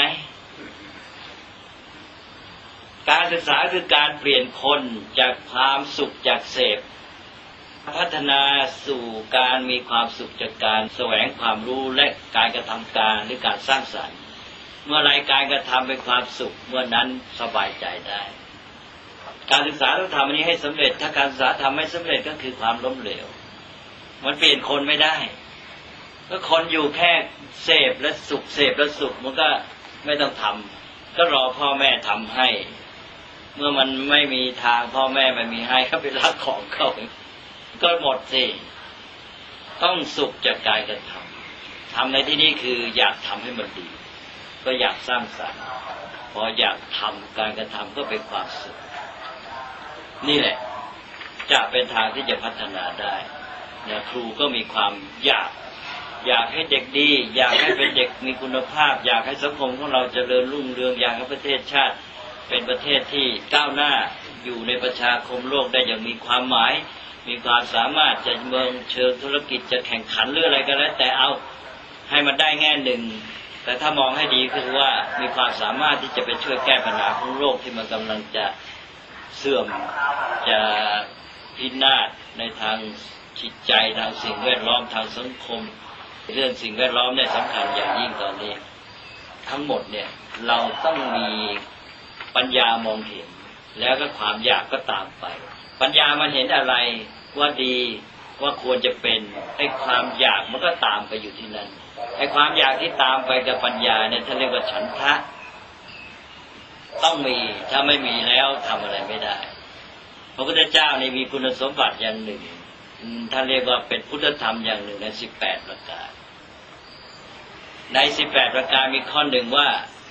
การศึกษาคือการเปลี่ยนคนจากความสุขจากเสพพัฒนาสู่การมีความสุขจากการแสวงความรู้และการกระทำการหรือการสร้างสรรค์เมื่อไรการกระทำเป็นความสุขเมื่อนั้นสบายใจได้การศึกษาต้องทำอันนี้ให้สำเร็จถ้าการศึกษาทำไม่สำเร็จก็คือความล้มเหลวมันเปลี่ยนคนไม่ได้ก็คนอยู่แค่เสพและสุขเสพและสุขมันก็ไม่ต้องทำก็รอพ่อแม่ทำให้เมื่อมันไม่มีทางพ่อแม่ไม่มีให้ก็ไปรักของเขาก็หมดสิต้องสุขจากการกระทำทำในที่นี้คืออยากทำให้มันดีก็อยากสร้างสรรค์พออยากทำการกระทำก็เป็นความสุขนี่แหละจะเป็นทางที่จะพัฒนาได้เนี่ยครูก็มีความอยากอยากให้เด็กดีอยากให้เป็นเด็กมีคุณภาพอยากให้สังคมของเราเจริญรุ่งเรืองอยากให้ประเทศชาติเป็นประเทศที่ก้าวหน้าอยู่ในประชาคมโลกได้อย่างมีความหมายมีความสามารถจะเมืองเชิงธุรกิจจะแข่งขันหรืออะไรก็แล้วแต่เอาให้มันได้แง่หนึ่งแต่ถ้ามองให้ดีคือว่ามีความสามารถที่จะไปช่วยแก้ปัญหาของโลกที่มันกำลังจะเสื่อมจะพินาศในทางจิตใจทางสิ่งแวดล้อมทางสังคมเรื่องสิ่งแวดล้อมเนี่ยสำคัญอย่างยิ่งตอนนี้ทั้งหมดเนี่ยเราต้องมีปัญญามองเห็นแล้วก็ความอยากก็ตามไปปัญญามันเห็นอะไรว่าดีว่าควรจะเป็นไอ้ความอยากมันก็ตามไปอยู่ที่นั่นไอ้ความอยากที่ตามไปกับปัญญาเนี่ยท่านเรียกว่าฉันทะต้องมีถ้าไม่มีแล้วทำอะไรไม่ได้พระพุทธเจ้านี่มีคุณสมบัติอย่างหนึ่งท่านเรียกว่าเป็นพุทธธรรมอย่างหนึ่งในสิบแปดประการในสิบแปดประการมีข้อหนึ่งว่า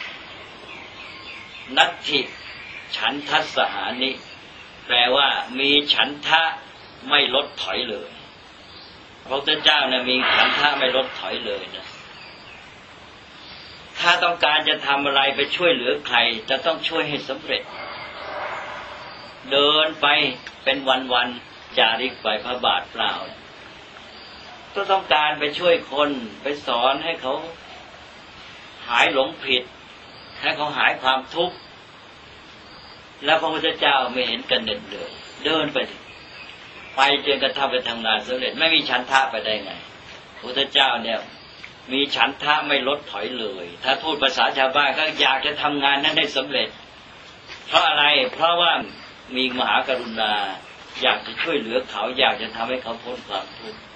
นัตถิฉันทัสสหานิแปลว่ามีฉันทะไม่ลดถอยเลยพระพุทธเจ้าเนี่ยมีฉันทะไม่ลดถอยเลยนะถ้าต้องการจะทำอะไรไปช่วยเหลือใครจะต้องช่วยให้สำเร็จเดินไปเป็นวันๆจาริกไปพระบาทเปล่าก็ต้องการไปช่วยคนไปสอนให้เขาหายหลงผิดให้เขาหายความทุกข์แล้วพระพุทธเจ้าไม่เห็นกันเดินเลยเดินไปไปจนกระทั่งไปทำงานสำเร็จไม่มีฉันทะไปได้ไงพระพุทธเจ้าเนี่ยมีฉันทะไม่ลดถอยเลยถ้าพูดภาษาชาวบ้านก็อยากจะทำงานนั้นให้สำเร็จเพราะอะไรเพราะว่ามีมหากรุณาอยากจะช่วยเหลือเขาอยากจะทำให้เขาพ้นความทุกข์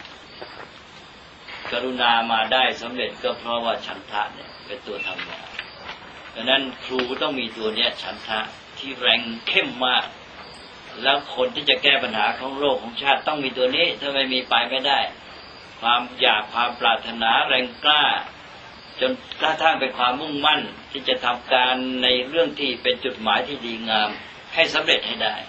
กรุณามาได้สำเร็จก็เพราะว่าฉันทะเนี่ยเป็นตัวทำงานดังนั้นครูต้องมีตัวเนี้ยฉันทะที่แรงเข้มมากแล้วคนที่จะแก้ปัญหาของโลกของชาติต้องมีตัวนี้ถ้าไม่มีไปไม่ได้ความอยากความปรารถนาแรงกล้าจนกระทั่งเป็นความมุ่งมั่นที่จะทำการในเรื่องที่เป็นจุดหมายที่ดีงามให้สำเร็จให้ได้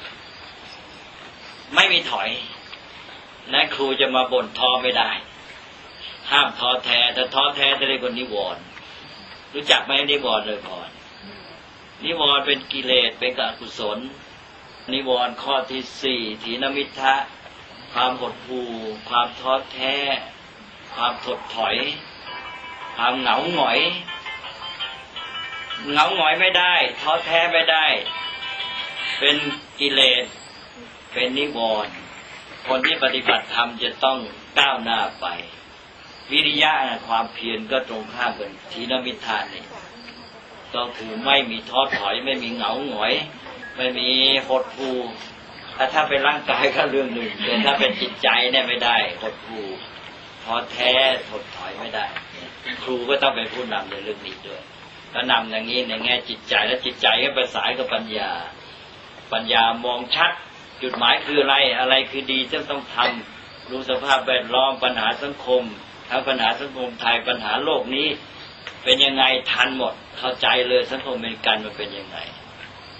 ไม่มีถอยและครูจะมาบ่นท้อไม่ได้ห้ามท้อแท้แต่ท้อแท้จะเรียกว่านิวรณ์รู้จักไหมนิวรณ์เลยก่อนนิวรณ์เป็นกิเลสเป็นอกุศลนิวรณ์ข้อที่สี่ถีนมิทธะความหดหู่ความท้อแท้ความถดถอยความเหงาหงอยเหงาหงอยไม่ได้ท้อแท้ไม่ได้เป็นกิเลสเป็นนิวรณ์คนที่ปฏิบัติธรรมจะต้องก้าวหน้าไปวิริยะความเพียรก็ตรงข้ามกันถีนมิทธะนี่ก็คือไม่มีท้อถอยไม่มีเหงาหงอยไม่มีหดหู่ถ้าถ้าเป็นร่างกายก็เรื่องหนึ่งแต่ถ้าเป็นจิตใจเนี่ยไม่ได้หดหู่ท้อแท้ถดถอยไม่ได้ครูก็ต้องเป็นผู้นำในเรื่องนี้ด้วยก็นำอย่างนี้ในแง่จิตใจและจิตใจก็ประสานกับปัญญาปัญญามองชัดจุดหมายคืออะไรอะไรคือดีที่ต้องทำรู้สภาพแวดล้อมปัญหาสังคมทั้งปัญหาสังคมไทยปัญหาโลกนี้เป็นยังไงทันหมดเข้าใจเลยสังคมอเมริกันมันเป็นยังไง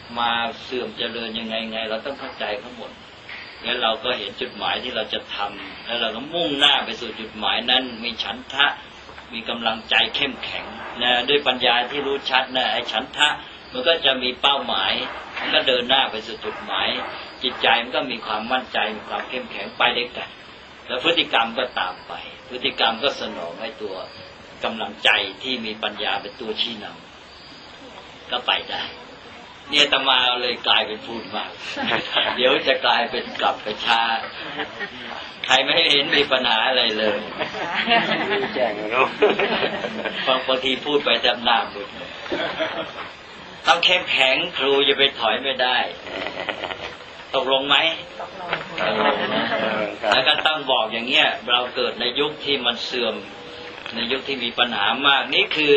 มาเสื่อมเจริญยังไงไงเราต้องเข้าใจทั้งหมดแล้วเราก็เห็นจุดหมายที่เราจะทำแล้วเราก็มุ่งหน้าไปสู่จุดหมายนั้นมีฉันทะมีกำลังใจเข้มแข็งนะด้วยปัญญาที่รู้ชัดนะไอ้ฉันทะมันก็จะมีเป้าหมายมันก็เดินหน้าไปสู่จุดหมายจิตใจมันก็มีความมั่นใจมีความเข้มแข็งไปด้วยกันแล้วพฤติกรรมก็ตามไปพฤติกรรมก็สนองให้ตัวกำลังใจที่มีปัญญาเป็นตัวชี้นำก็ไปได้เนี่ยอาตมาเลยกลายเป็นพูดมาก เดี๋ยวจะกลายเป็นกลับไปช้าใครไม่เห็นมีปัญหาอะไรเลยแจ้งรู้บางบางทีพูดไปแทบหน้าบุญต้องเข้มแข็งครูจะไปถอยไม่ได้ตกลงไหมตกลงนะแล้วก็ต้องบอกอย่างเงี้ยเราเกิดในยุคที่มันเสื่อมในยุคที่มีปัญหามากนี่คือ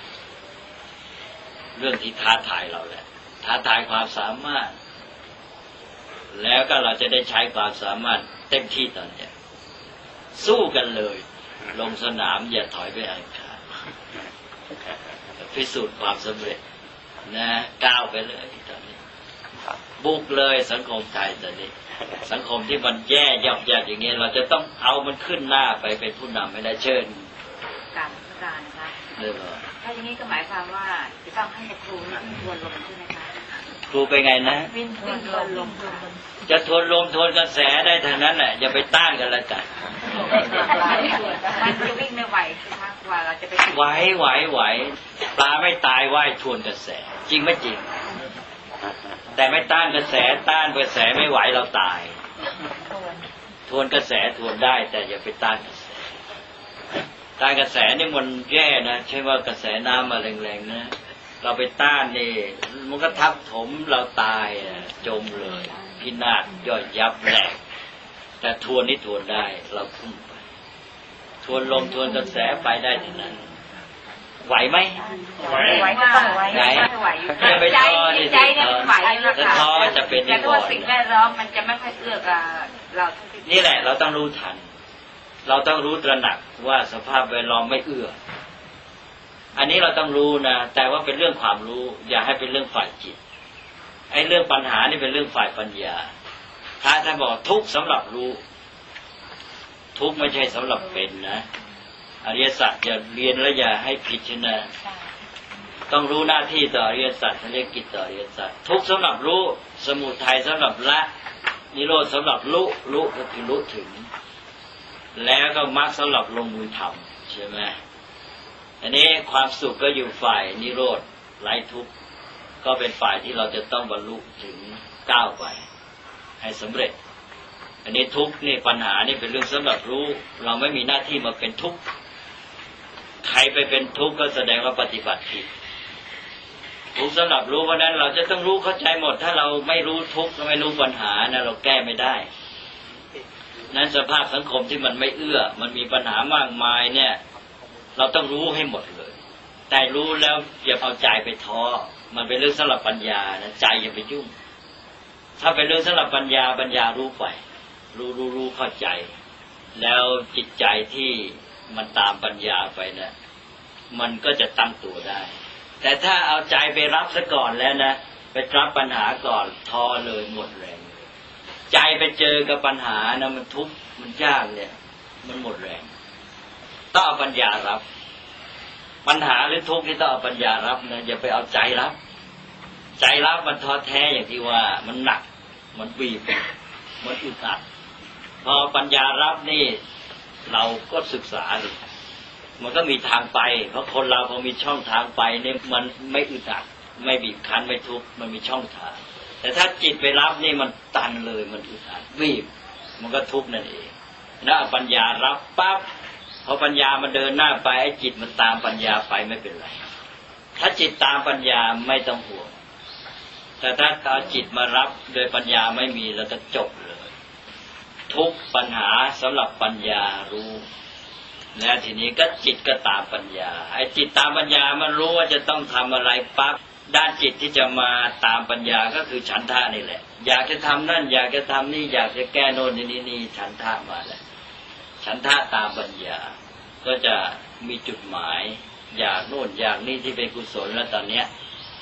เรื่องที่ท้าทายเราแหละท้าทายความสามารถแล้วก็เราจะได้ใช้ความสามารถเต็มที่ตอนนี้สู้กันเลยลงสนามอย่าถอยไปอันขาดพิสูจน์ความสำเร็จนะก้าวไปเลยตอนนี้บุกเลยสังคมไทยตอนนี้สังคมที่มันแย่ยับยั้งอย่างเงี้ยเราจะต้องเอามันขึ้นหน้าไปเป็นผู้นำไม่ได้เชิญการการนะคะถ้าอย่างนี้ก็หมายความว่าจะต้องให้ครูวิ่งทวนลมใช่ไหมคะครูไปไงนะวิ่งทวนลมจะทวนลมทวนกระแสได้ทางนั้นแหละอย่าไปต้านกันละกันมันจะวิ่งไม่ไหวใช่ไหมกว่าเราจะไปไหวไหวไหวปลาไม่ตายว่ายทวนกระแสจริงไม่จริงแต่ไม่ต้านกระแสต้านกระแสไม่ไหวเราตายทวนกระแสทวนได้แต่อย่าไปต้านกระแสต้านกระแสนี่มันแย่นะใช่ว่ากระแสน้ำมาแรงๆนะเราไปต้านนี่มันก็ทับถมเราตายจมเลยพินาศย่อยยับแหลกแต่ทวนนี่ทวนได้เราพุ่งไปทวนลมทวนกระแสไปได้ที่นั้นไหวไหมไหวไหวก็ต้องไหวไหวจะไปท้อนี่ใจเนี่ยไหวแล้วค่ะท้อจะเป็นแต่ว่าสิ่งแวดล้อมมันจะไม่ค่อยเอื้อกับเรานี่แหละเราต้องรู้ทันเราต้องรู้ตระหนักว่าสภาพแวดล้อมไม่เอื้ออันนี้เราต้องรู้นะแต่ว่าเป็นเรื่องความรู้อย่าให้เป็นเรื่องฝ่ายจิตไอ้เรื่องปัญหานี่เป็นเรื่องฝ่ายปัญญาพระท่านบอกทุกข์สำหรับรู้ทุกข์ไม่ใช่สำหรับเป็นนะอริยสัจอย่าเรียนแล้วอย่าให้ผิดนะต้องรู้หน้าที่ต่ออริยสัจเรียกกิจต่ออริยสัจทุกข์สำหรับรู้สมุทัยสำหรับละนิโรธสำหรับรู้รู้ก็คือรู้ถึงแล้วก็มรรคสำหรับลงมือทำใช่ไหมอันนี้ความสุขก็อยู่ฝ่ายนิโรธไร้ทุกข์ก็เป็นฝ่ายที่เราจะต้องบรรลุถึงก้าวไปให้สำเร็จอันนี้ทุกข์นี่ปัญหานี่เป็นเรื่องสำหรับรู้เราไม่มีหน้าที่มาเป็นทุกข์ใครไปเป็นทุกข์ก็แสดงว่าปฏิบัติผิดทุกข์สำหรับรู้เพราะนั้นเราจะต้องรู้เข้าใจหมดถ้าเราไม่รู้ทุกข์ไม่รู้ปัญหานะเราแก้ไม่ได้นั้นสภาพสังคมที่มันไม่เอื้อมันมีปัญหามากมายเนี่ยเราต้องรู้ให้หมดเลยแต่รู้แล้วอย่าเอาใจไปท้อมันเป็นเรื่องสำหรับปัญญานะใจอย่าไปยุ่งถ้าเป็นเรื่องสำหรับปัญญาปัญญารู้ไปรู้รู้รู้เข้าใจแล้วจิตใจที่มันตามปัญญาไปนะมันก็จะตั้งตัวได้แต่ถ้าเอาใจไปรับซะก่อนแล้วนะไปรับปัญหาก่อนท้อเลยหมดแรงใจไปเจอกับปัญหานะมันทุกข์มันยากเนี่ยมันหมดแรงต้องเอาปัญญารับปัญหาหรือทุกข์ที่ต้องเอาปัญญารับนะอย่าไปเอาใจรับใจรับมันท้อแท้อย่างที่ว่ามันหนักมันบีบมันอึดอัดพอปัญญารับนี่เราก็ศึกษาดิมันก็มีทางไปเพราะคนเราพอมีช่องทางไปเนี่ยมันไม่อึดอัดไม่บีบคั้นไม่ทุกข์มันมีช่องทางแต่ถ้าจิตไปรับนี่มันตันเลยมันอึดอัดบีบมันก็ทุกข์นั่นเองแล้วปัญญารับปั๊บพอปัญญามันเดินหน้าไปไอ้จิตมันตามปัญญาไปไม่เป็นไรถ้าจิตตามปัญญาไม่ต้องห่วงแต่ถ้าเอาจิตมารับโดยปัญญาไม่มีแล้วก็จบเลยทุกปัญหาสำหรับปัญญารู้แล้วทีนี้ก็จิตก็ตามปัญญาไอ้จิตตามปัญญามันรู้ว่าจะต้องทำอะไรปั๊บด้านจิตที่จะมาตามปัญญาก็คือฉันทะนี่แหละอยากจะทำนั่นอยากจะทำนี่อยากจะแก้โน่นนี่นี่ฉันทะมาแล้วฉันทะตามปัญญาก็จะมีจุดหมายอยากโน่นอยากนี่ที่เป็นกุศลแล้วตอนเนี้ย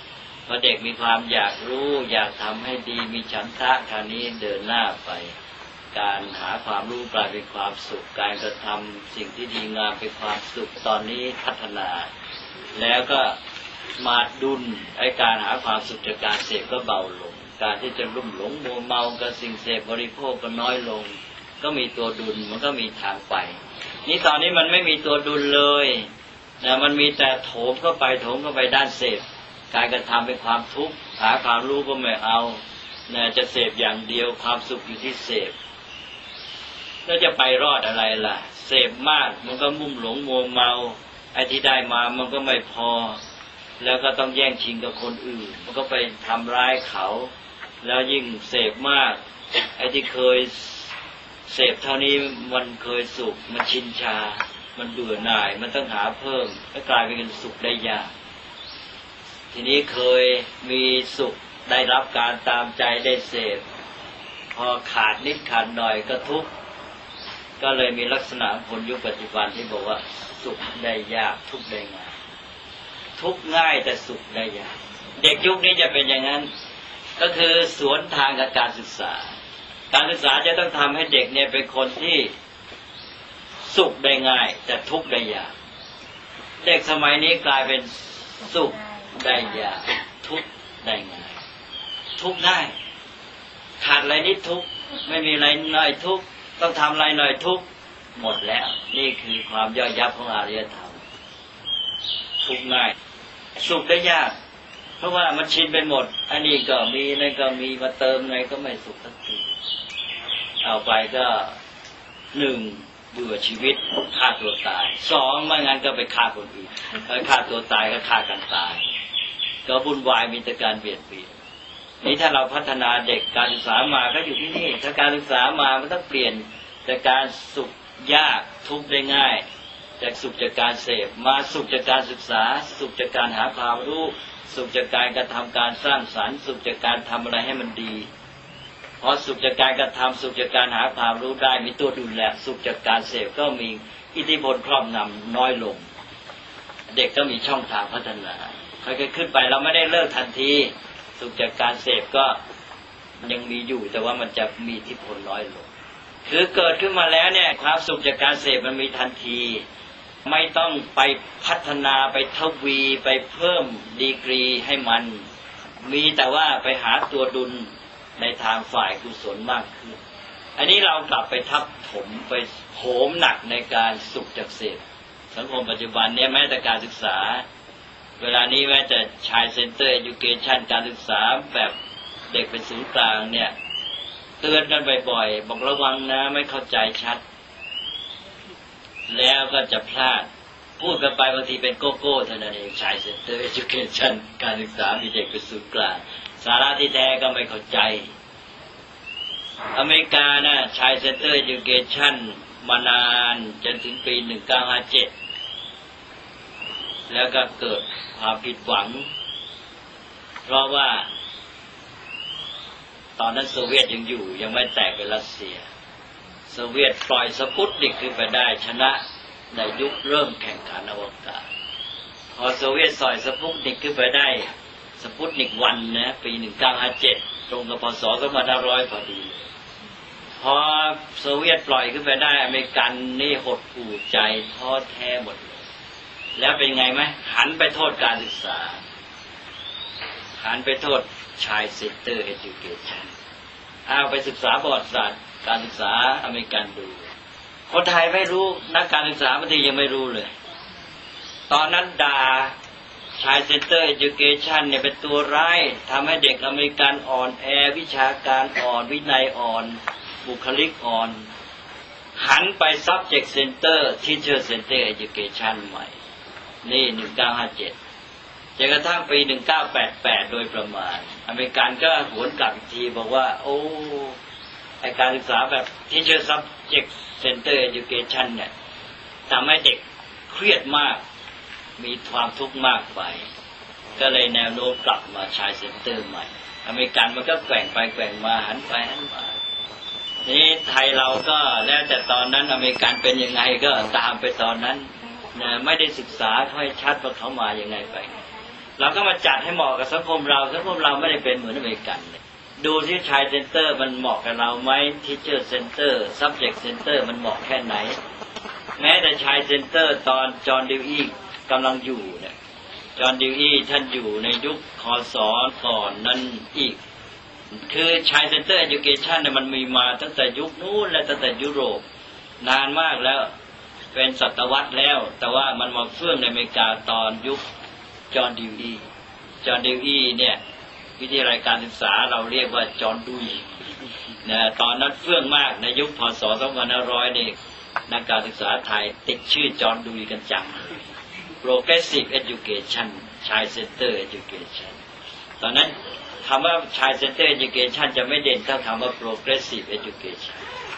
พอเด็กมีความอยากรู้อยากทำให้ดีมีฉันทะคราวนี้เดินหน้าไปการหาความรู้กลายเป็นความสุขการกระทำสิ่งที่ดีงามเป็นความสุขตอนนี้พัฒนาแล้วก็มาดุลไอ้การหาความสุขจากการเสพก็เบาลงการที่จะลุ่มหลงมัวเมากับสิ่งเสพบริโภคก็น้อยลงก็มีตัวดุลมันก็มีทางไปนี่ตอนนี้มันไม่มีตัวดุลเลยนะมันมีแต่โถมเข้าไปโถมเข้าไปด้านเสพการกระทำเป็นความทุกข์หาความรู้ก็ไม่เอานะจะเสพอย่างเดียวความสุขอยู่ที่เสพแล้วจะไปรอดอะไรล่ะเสพมากมันก็มุ่มหลงมัวเมาไอ้ที่ได้มามันก็ไม่พอแล้วก็ต้องแย่งชิงกับคนอื่นมันก็ไปทำร้ายเขาแล้วยิ่งเสพมากไอ้ที่เคยเสพเท่านี้มันเคยสุขมันชินชามันเบื่อหน่ายมันต้องหาเพิ่มก็กลายเป็นสุขได้ยากทีนี้เคยมีสุขได้รับการตามใจได้เสพพอขาดนิดขาดหน่อยก็ทุกข์ก็เลยมีลักษณะคนยุคปัจจุบันที่บอกว่าสุขได้ยากทุกข์ได้ง่ายทุกข์ง่ายแต่สุขได้ยากเด็กยุคนี้จะเป็นอย่างนั้นก็คือสวนทางกับการศึกษาการศึกษาจะต้องทำให้เด็กเนี่ยเป็นคนที่สุขได้ง่ายแต่ทุกข์ได้ยากเด็กสมัยนี้กลายเป็นสุขได้ยากทุกข์ได้ง่ายทุกข์ง่ายขาดอะไรนิดทุกข์ไม่มีอะไรหน่อยทุกข์ต้องทำอะไรหน่อยทุกข์หมดแล้วนี่คือความย่อยยับของอารยธรรมทุกข์ง่ายสุขได้ยากเพราะว่ามันชินไปหมดอันนี้ก็มีนั่นก็มีมาเติมไงก็ไม่สุขสักทีเอาไปก็หนึ่งเบื่อชีวิตฆ่าตัวตายสองไม่งั้นก็ไปฆ่าคนอื่นฆ่าตัวตายก็ฆ่ากันตายก็วุ่นวายมีแต่การเบียดเบียนนี่ถ้าเราพัฒนาเด็กการศึกษามาก็อยู่ที่นี่ถ้าการศึกษามามันต้องเปลี่ยนจากการสุขยากทุกข์ได้ง่ายจากสุขจากการเสพมาสุขจากการศึกษาสุขจากการหาความรู้สุขจากการกระทำการสร้างสรรค์สุขจากการทำอะไรให้มันดีพอสุขจากการกระทำสุขจากการหาความรู้ได้มีตัวดุลแล้วสุขจากการเสพก็มีอิทธิพลครอบงำน้อยลงเด็กก็มีช่องทางพัฒนาค่อยๆขึ้นไปเราไม่ได้เลิกทันทีสุขจากการเสพก็ยังมีอยู่แต่ว่ามันจะมีอิทธิพลน้อยลงคือเกิดขึ้นมาแล้วเนี่ยความสุขจากการเสพมันมีทันทีไม่ต้องไปพัฒนาไปทวีไปเพิ่มดีกรีให้มันมีแต่ว่าไปหาตัวดุลในทางฝ่ายกุศลมากขึ้นอันนี้เรากลับไปทับถมไปโหมหนักในการสุขจากเสพสังคมปัจจุบันเนี่ยแม้แต่การศึกษาเวลานี้แม้แต่ชายเซ็นเตอร์เอดูเคชั่นการศึกษาแบบเด็กเป็นศูนย์กลางเนี่ยเตือนกันบ่อยๆบอกระวังนะไม่เข้าใจชัดแล้วก็จะพลาดพูดกันไปบางทีเป็นโกโก้เท่านั้นเองชายเซ็นเตอร์เอดูเคชั่นการศึกษามีเด็กเป็นศูนย์กลางสาระที่แท้ก็ไม่เข้าใจอเมริกานะชายเซ็นเตอร์เอดูเคชั่นมานานจนถึงปีหนึ่งเก้าห้าเจ็ดแล้วก็เกิดความผิดหวังเพราะว่าตอนนั้นโซเวียตยังอยู่ยังไม่แตกเป็นรัสเซียโซเวียตปล่อยสปุตนิกขึ้นไปได้ชนะในยุคเริ่มแข่งขันอวกาศพอโซเวียตปล่อยสปุตนิกขึ้นไปได้สปุตนิกวันนะปีหนึ่งเก้าห้าเจ็ดตรงกับพศสองพันห้าร้อยพอดีพอโซเวียตปล่อยขึ้นไปได้อเมริกันนี่หดหู่ใจท้อแท้หมดแล้วเป็นไงไหมหันไปโทษการศึกษาหันไปโทษชายเซ็นเตอร์เอดูเคชั่นเอาไปศึกษาประวัติศาสตร์การศึกษาอเมริกันดูคนไทยไม่รู้นักการศึกษาบางทียังไม่รู้เลยตอนนั้นด่าชายเซ็นเตอร์เอดูเคชั่นเนี่ยเป็นตัวร้ายทำให้เด็กอเมริกันอ่อนแอวิชาการอ่อนวินัยอ่อนบุคลิกอ่อนหันไป subject center teacher center education ใหม่นี่หนึ่งเก้าห้าเจ็ดจนกระทั่งปีหนึ่งเก้าแปดแปดโดยประมาณอเมริกันก็หวนกลับอีกทีบอกว่าโอ้ไอ้การศึกษาแบบ teacher subject center education เนี่ยทำให้เด็กเครียดมากมีความทุกข์มากไปก็เลยแนวโน้มกลับมาชายเซ็นเตอร์ใหม่อเมริกันมันก็แกว่งไปแกว่งมาหันไปหันมานี่ไทยเราก็แล้วแต่ตอนนั้นอเมริกันเป็นยังไงก็ตามไปตอนนั้นนะไม่ได้ศึกษาค่อยชัดว่าเขามายังไงไปเราก็มาจัดให้เหมาะกับสังคมเราสังคมเราไม่ได้เป็นเหมือนอเมริกันเลยดูที่ชายเซ็นเตอร์มันเหมาะกับเราไหมทีเชอร์เซ็นเตอร์ subject center มันเหมาะแค่ไหนแม้แต่ชายเซ็นเตอร์ตอนจอห์นดิวอีกำลังอยู่เนี่ยจอห์นดิวอีท่านอยู่ในยุคคศก่อนนั้นอีกคือชายเซ็นเตอร์ education เนี่ยมันมีมาตั้งแต่ยุคนู้นและตั้งแต่ยุโรปนานมากแล้วเป็นศตวรรษแล้วแต่ว่ามันมาเฟื่องในอเมริกาตอนยุคจอห์นดิวอีจอห์นดิวอีเนี่ยวิทยาลัยการศึกษาเราเรียกว่าจอห์นดุยนะตอนนั้นเฟื่องมากในยุคพศสองพันห้าร้อยนี่นักการศึกษาไทยติดชื่อจอห์นดุยกันจัง Progressive Education Child Center Education ตอนนั้นคำว่า Child Center Education จะไม่เด่นเท่าคำว่า Progressive Education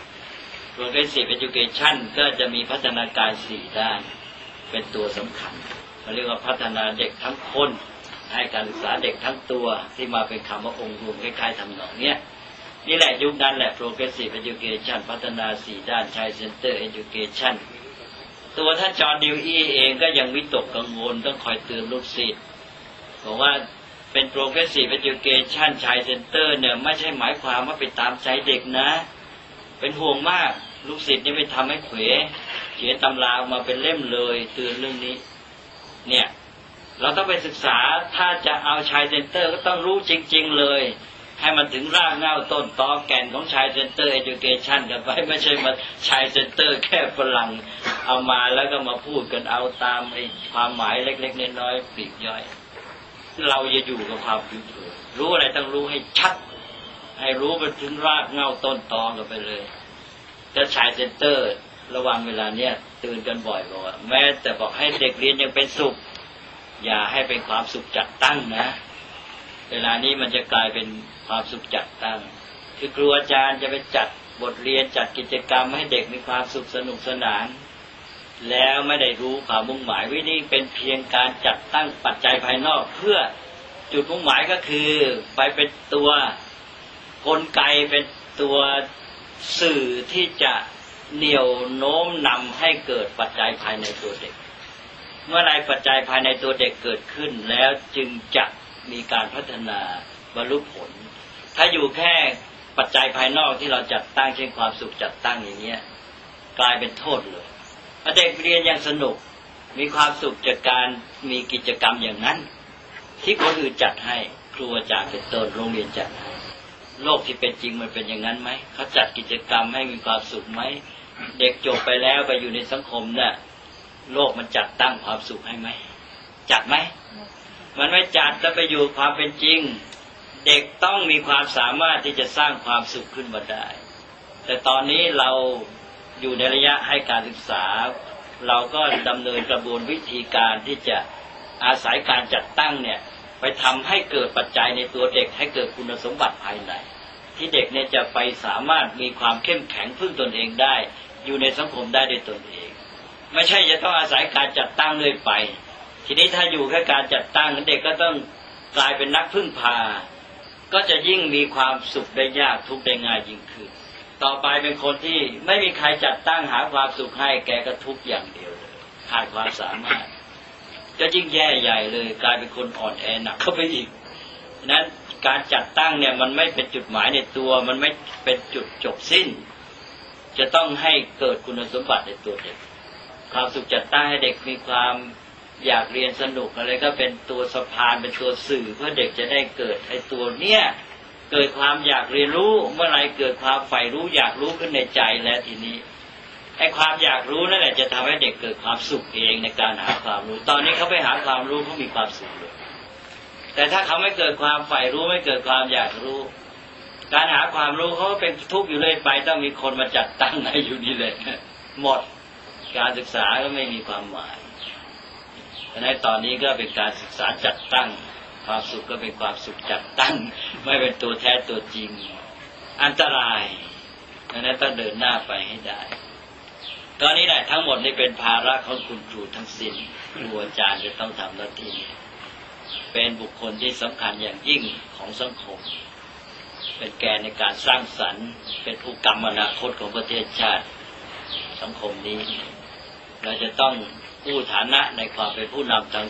Progressive Education ก็จะมีพัฒนาการสี่ด้านเป็นตัวสำคัญเขาเรียกว่าพัฒนาเด็กทั้งคนให้การศึกษาเด็กทั้งตัวที่มาเป็นคำว่าองค์รวมคล้ายๆทำนองเนี้ยนี่แหละยุคนั้นแหละ Progressive Education พัฒนาสี่ด้าน Child Center Education ตัวท่านจอห์นดิวอีเองก็ยังวิตกกังวลต้องคอยเตือนลูกศิษย์บอกว่าเป็น Progressive Education Child Center เนี่ยไม่ใช่หมายความว่าไปตามใจเด็กนะเป็นห่วงมากลูกศิษย์นี่ไม่ทำให้เขวเขียนตำราออกมาเป็นเล่มเลยเตือนเรื่องนี้เนี่ยเราต้องไปศึกษาถ้าจะเอาชายเซ็นเตอร์ก็ต้องรู้จริงๆเลยให้มันถึงรากเหง้าต้นตอแก่นของชายเซ็นเตอร์ Education กันไปไม่ใช่มาชายเซ็นเตอร์แค่ฝรั่งเอามาแล้วก็มาพูดกันเอาตามไอ้ความหมายเล็กๆน้อยๆปลีกย่อยเราจะอยู่กับความผิวเผินรู้อะไรต้องรู้ให้ชัดให้รู้ไปถึงรากเหง้าต้นตอกันไปเลยจะชายเซ็นเตอร์ระวังเวลาเนี้ยตื่นกันบ่อยบอกว่าแม้แต่บอกให้เด็กเรียนยังเป็นสุขอย่าให้เป็นความสุขจัดตั้งนะเวลานี้มันจะกลายเป็นความสุขจัดตั้งคือครูอาจารย์จะไปจัดบทเรียนจัดกิจกรรมให้เด็กมีความสุขสนุกสนานแล้วไม่ได้รู้ความมุ่งหมายวินี่เป็นเพียงการจัดตั้งปัจจัยภายนอกเพื่อจุดมุ่งหมายก็คือไปเป็นตัวกลไกเป็นตัวสื่อที่จะเหนี่ยวโน้มนำให้เกิดปัจจัยภายในตัวเด็กเมื่อไรปัจจัยภายในตัวเด็กเกิดขึ้นแล้วจึงจะมีการพัฒนาบรรลุผลถ้าอยู่แค่ปัจจัยภายนอกที่เราจัดตั้งเช่นความสุขจัดตั้งอย่างเงี้ยกลายเป็นโทษเลยเด็กเรียนอย่างสนุกมีความสุขจากการมีกิจกรรมอย่างนั้นที่คนอื่นจัดให้ครูอาจารย์เป็นต้นโรงเรียนจัดให้โลกที่เป็นจริงมันเป็นอย่างนั้นไหมเขาจัดกิจกรรมให้มีความสุขไหมเด็กจบไปแล้วไปอยู่ในสังคมเนี่ยโลกมันจัดตั้งความสุขให้ไหมจัดไหมมันไม่จัดแล้วไปอยู่ความเป็นจริงเด็กต้องมีความสามารถที่จะสร้างความสุขขึ้นมาได้แต่ตอนนี้เราอยู่ในระยะให้การศึกษาเราก็ดำเนินกระบวนวิธีการที่จะอาศัยการจัดตั้งเนี่ยไปทำให้เกิดปัจจัยในตัวเด็กให้เกิดคุณสมบัติภายในที่เด็กเนี่ยจะไปสามารถมีความเข้มแข็งพึ่งตนเองได้อยู่ในสังคมได้ด้วยตนเองไม่ใช่จะต้องอาศัยการจัดตั้งเรื่อยไปทีนี้ถ้าอยู่แค่การจัดตั้งเด็กก็ต้องกลายเป็นนักพึ่งพาก็จะยิ่งมีความสุขได้ยากทุกข์ได้ง่ายยิ่งขึ้นต่อไปเป็นคนที่ไม่มีใครจัดตั้งหาความสุขให้แกก็ทุกข์อย่างเดียวเลยขาดความสามารถจะยิ่งแย่ใหญ่เลยกลายเป็นคนอ่อนแอหนักเข้าไปอีกนั้นการจัดตั้งเนี่ยมันไม่เป็นจุดหมายในตัวมันไม่เป็นจุดจบสิ้นจะต้องให้เกิดคุณสมบัติในตัวเด็กความสุขจัดตั้งให้เด็กมีความอยากเรียนสนุกอะไรก็เป็นตัวสะพานเป็นตัวสื่อเพื่อเด็กจะได้เกิดไอ้ตัวเนี้ยเกิดความอยากเรียนรู้เมื่อไรเกิดความใฝ่รู้อยากรู้ขึ้นในใจแล้วทีนี้ไอ้ความอยากรู้นั่นแหละจะทำให้เด็กเกิดความสุขเองในการหาความรู้ตอนนี้เขาไปหาความรู้เขามีความสุขเลยแต่ถ้าเขาไม่เกิดความใฝ่รู้ไม่เกิดความอยากรู้การหาความรู้เขาเป็นทุกข์อยู่เลยไปต้องมีคนมาจัดตั้งให้อยู่นี่เลยหมดการศึกษาก็ไม่มีความหมายในตอนนี้ก็เป็นการศึกษาจัดตั้งความสุขก็เป็นความสุขจัดตั้งไม่เป็นตัวแท้ตัวจริงอันตรายดังนั้นต้องเดินหน้าไปให้ได้ตอนนี้แหละทั้งหมดนี่เป็นภาระของคุณครูทั้งสิ้นครูอาจารย์จะต้องทำหน้าที่เป็นบุคคลที่สำคัญอย่างยิ่งของสังคมเป็นแกนในการสร้างสรรค์เป็นผู้กำอนาคตของประเทศชาติสังคมนี้เราจะต้องกู้ฐานะในความเป็นผู้นำทาง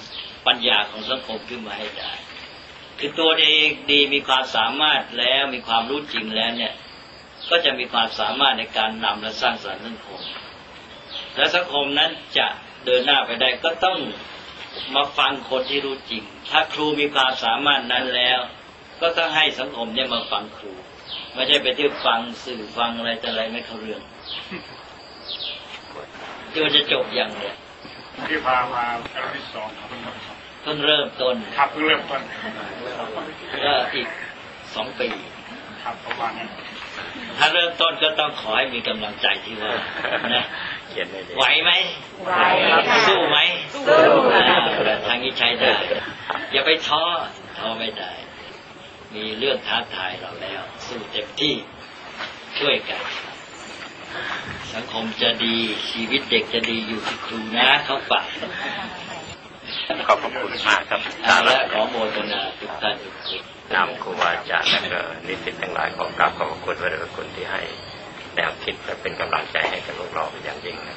ปัญญาของสังคมขึ้นมาให้ได้คือตัวเองดีมีความสามารถแล้วมีความรู้จริงแล้วเนี่ยก็จะมีความสามารถในการนำและสร้างสรรค์สังคมและสังคมนั้นจะเดินหน้าไปได้ก็ต้องมาฟังคนที่รู้จริงถ้าครูมีความสามารถนั้นแล้วก็ต้องให้สังคมเนี่ยมาฟังครูไม่ใช่ไปที่ฟังสื่อฟังอะไรแต่อะไรไม่เข้าเรื่องที่ว่าจะจบอย่างเนี้ยที่พามาครั้งที่สองครับเพิ่งเริ่มต้นครับเพิ่งเริ่มต้นก็อีกสองปีครับประมาณนั้นถ้าเริ่มต้นก็ต้องขอให้มีกำลังใจที่ว่านะไหวไหมไหวสู้ไหมสู้ทางนี้ใช้ได้อย่าไปท้อท้อไม่ได้มีเรื่องท้าทายเราแล้วสู้เต็มที่ช่วยกันสังคมจะดีชีวิตเด็กจะดีอยู่ที่ครูนะเขาฝากขอบคุณมากครับและขอโมทนาทุกท่านทุกคนนำครูบาอาจารย์และก็นิสิตทั้งหลายขอกราบขอบคุณพระเดชพระคุณที่ให้แนวคิดและเป็นกำลังใจให้กับพวกเราเป็นอย่างยิ่งนะ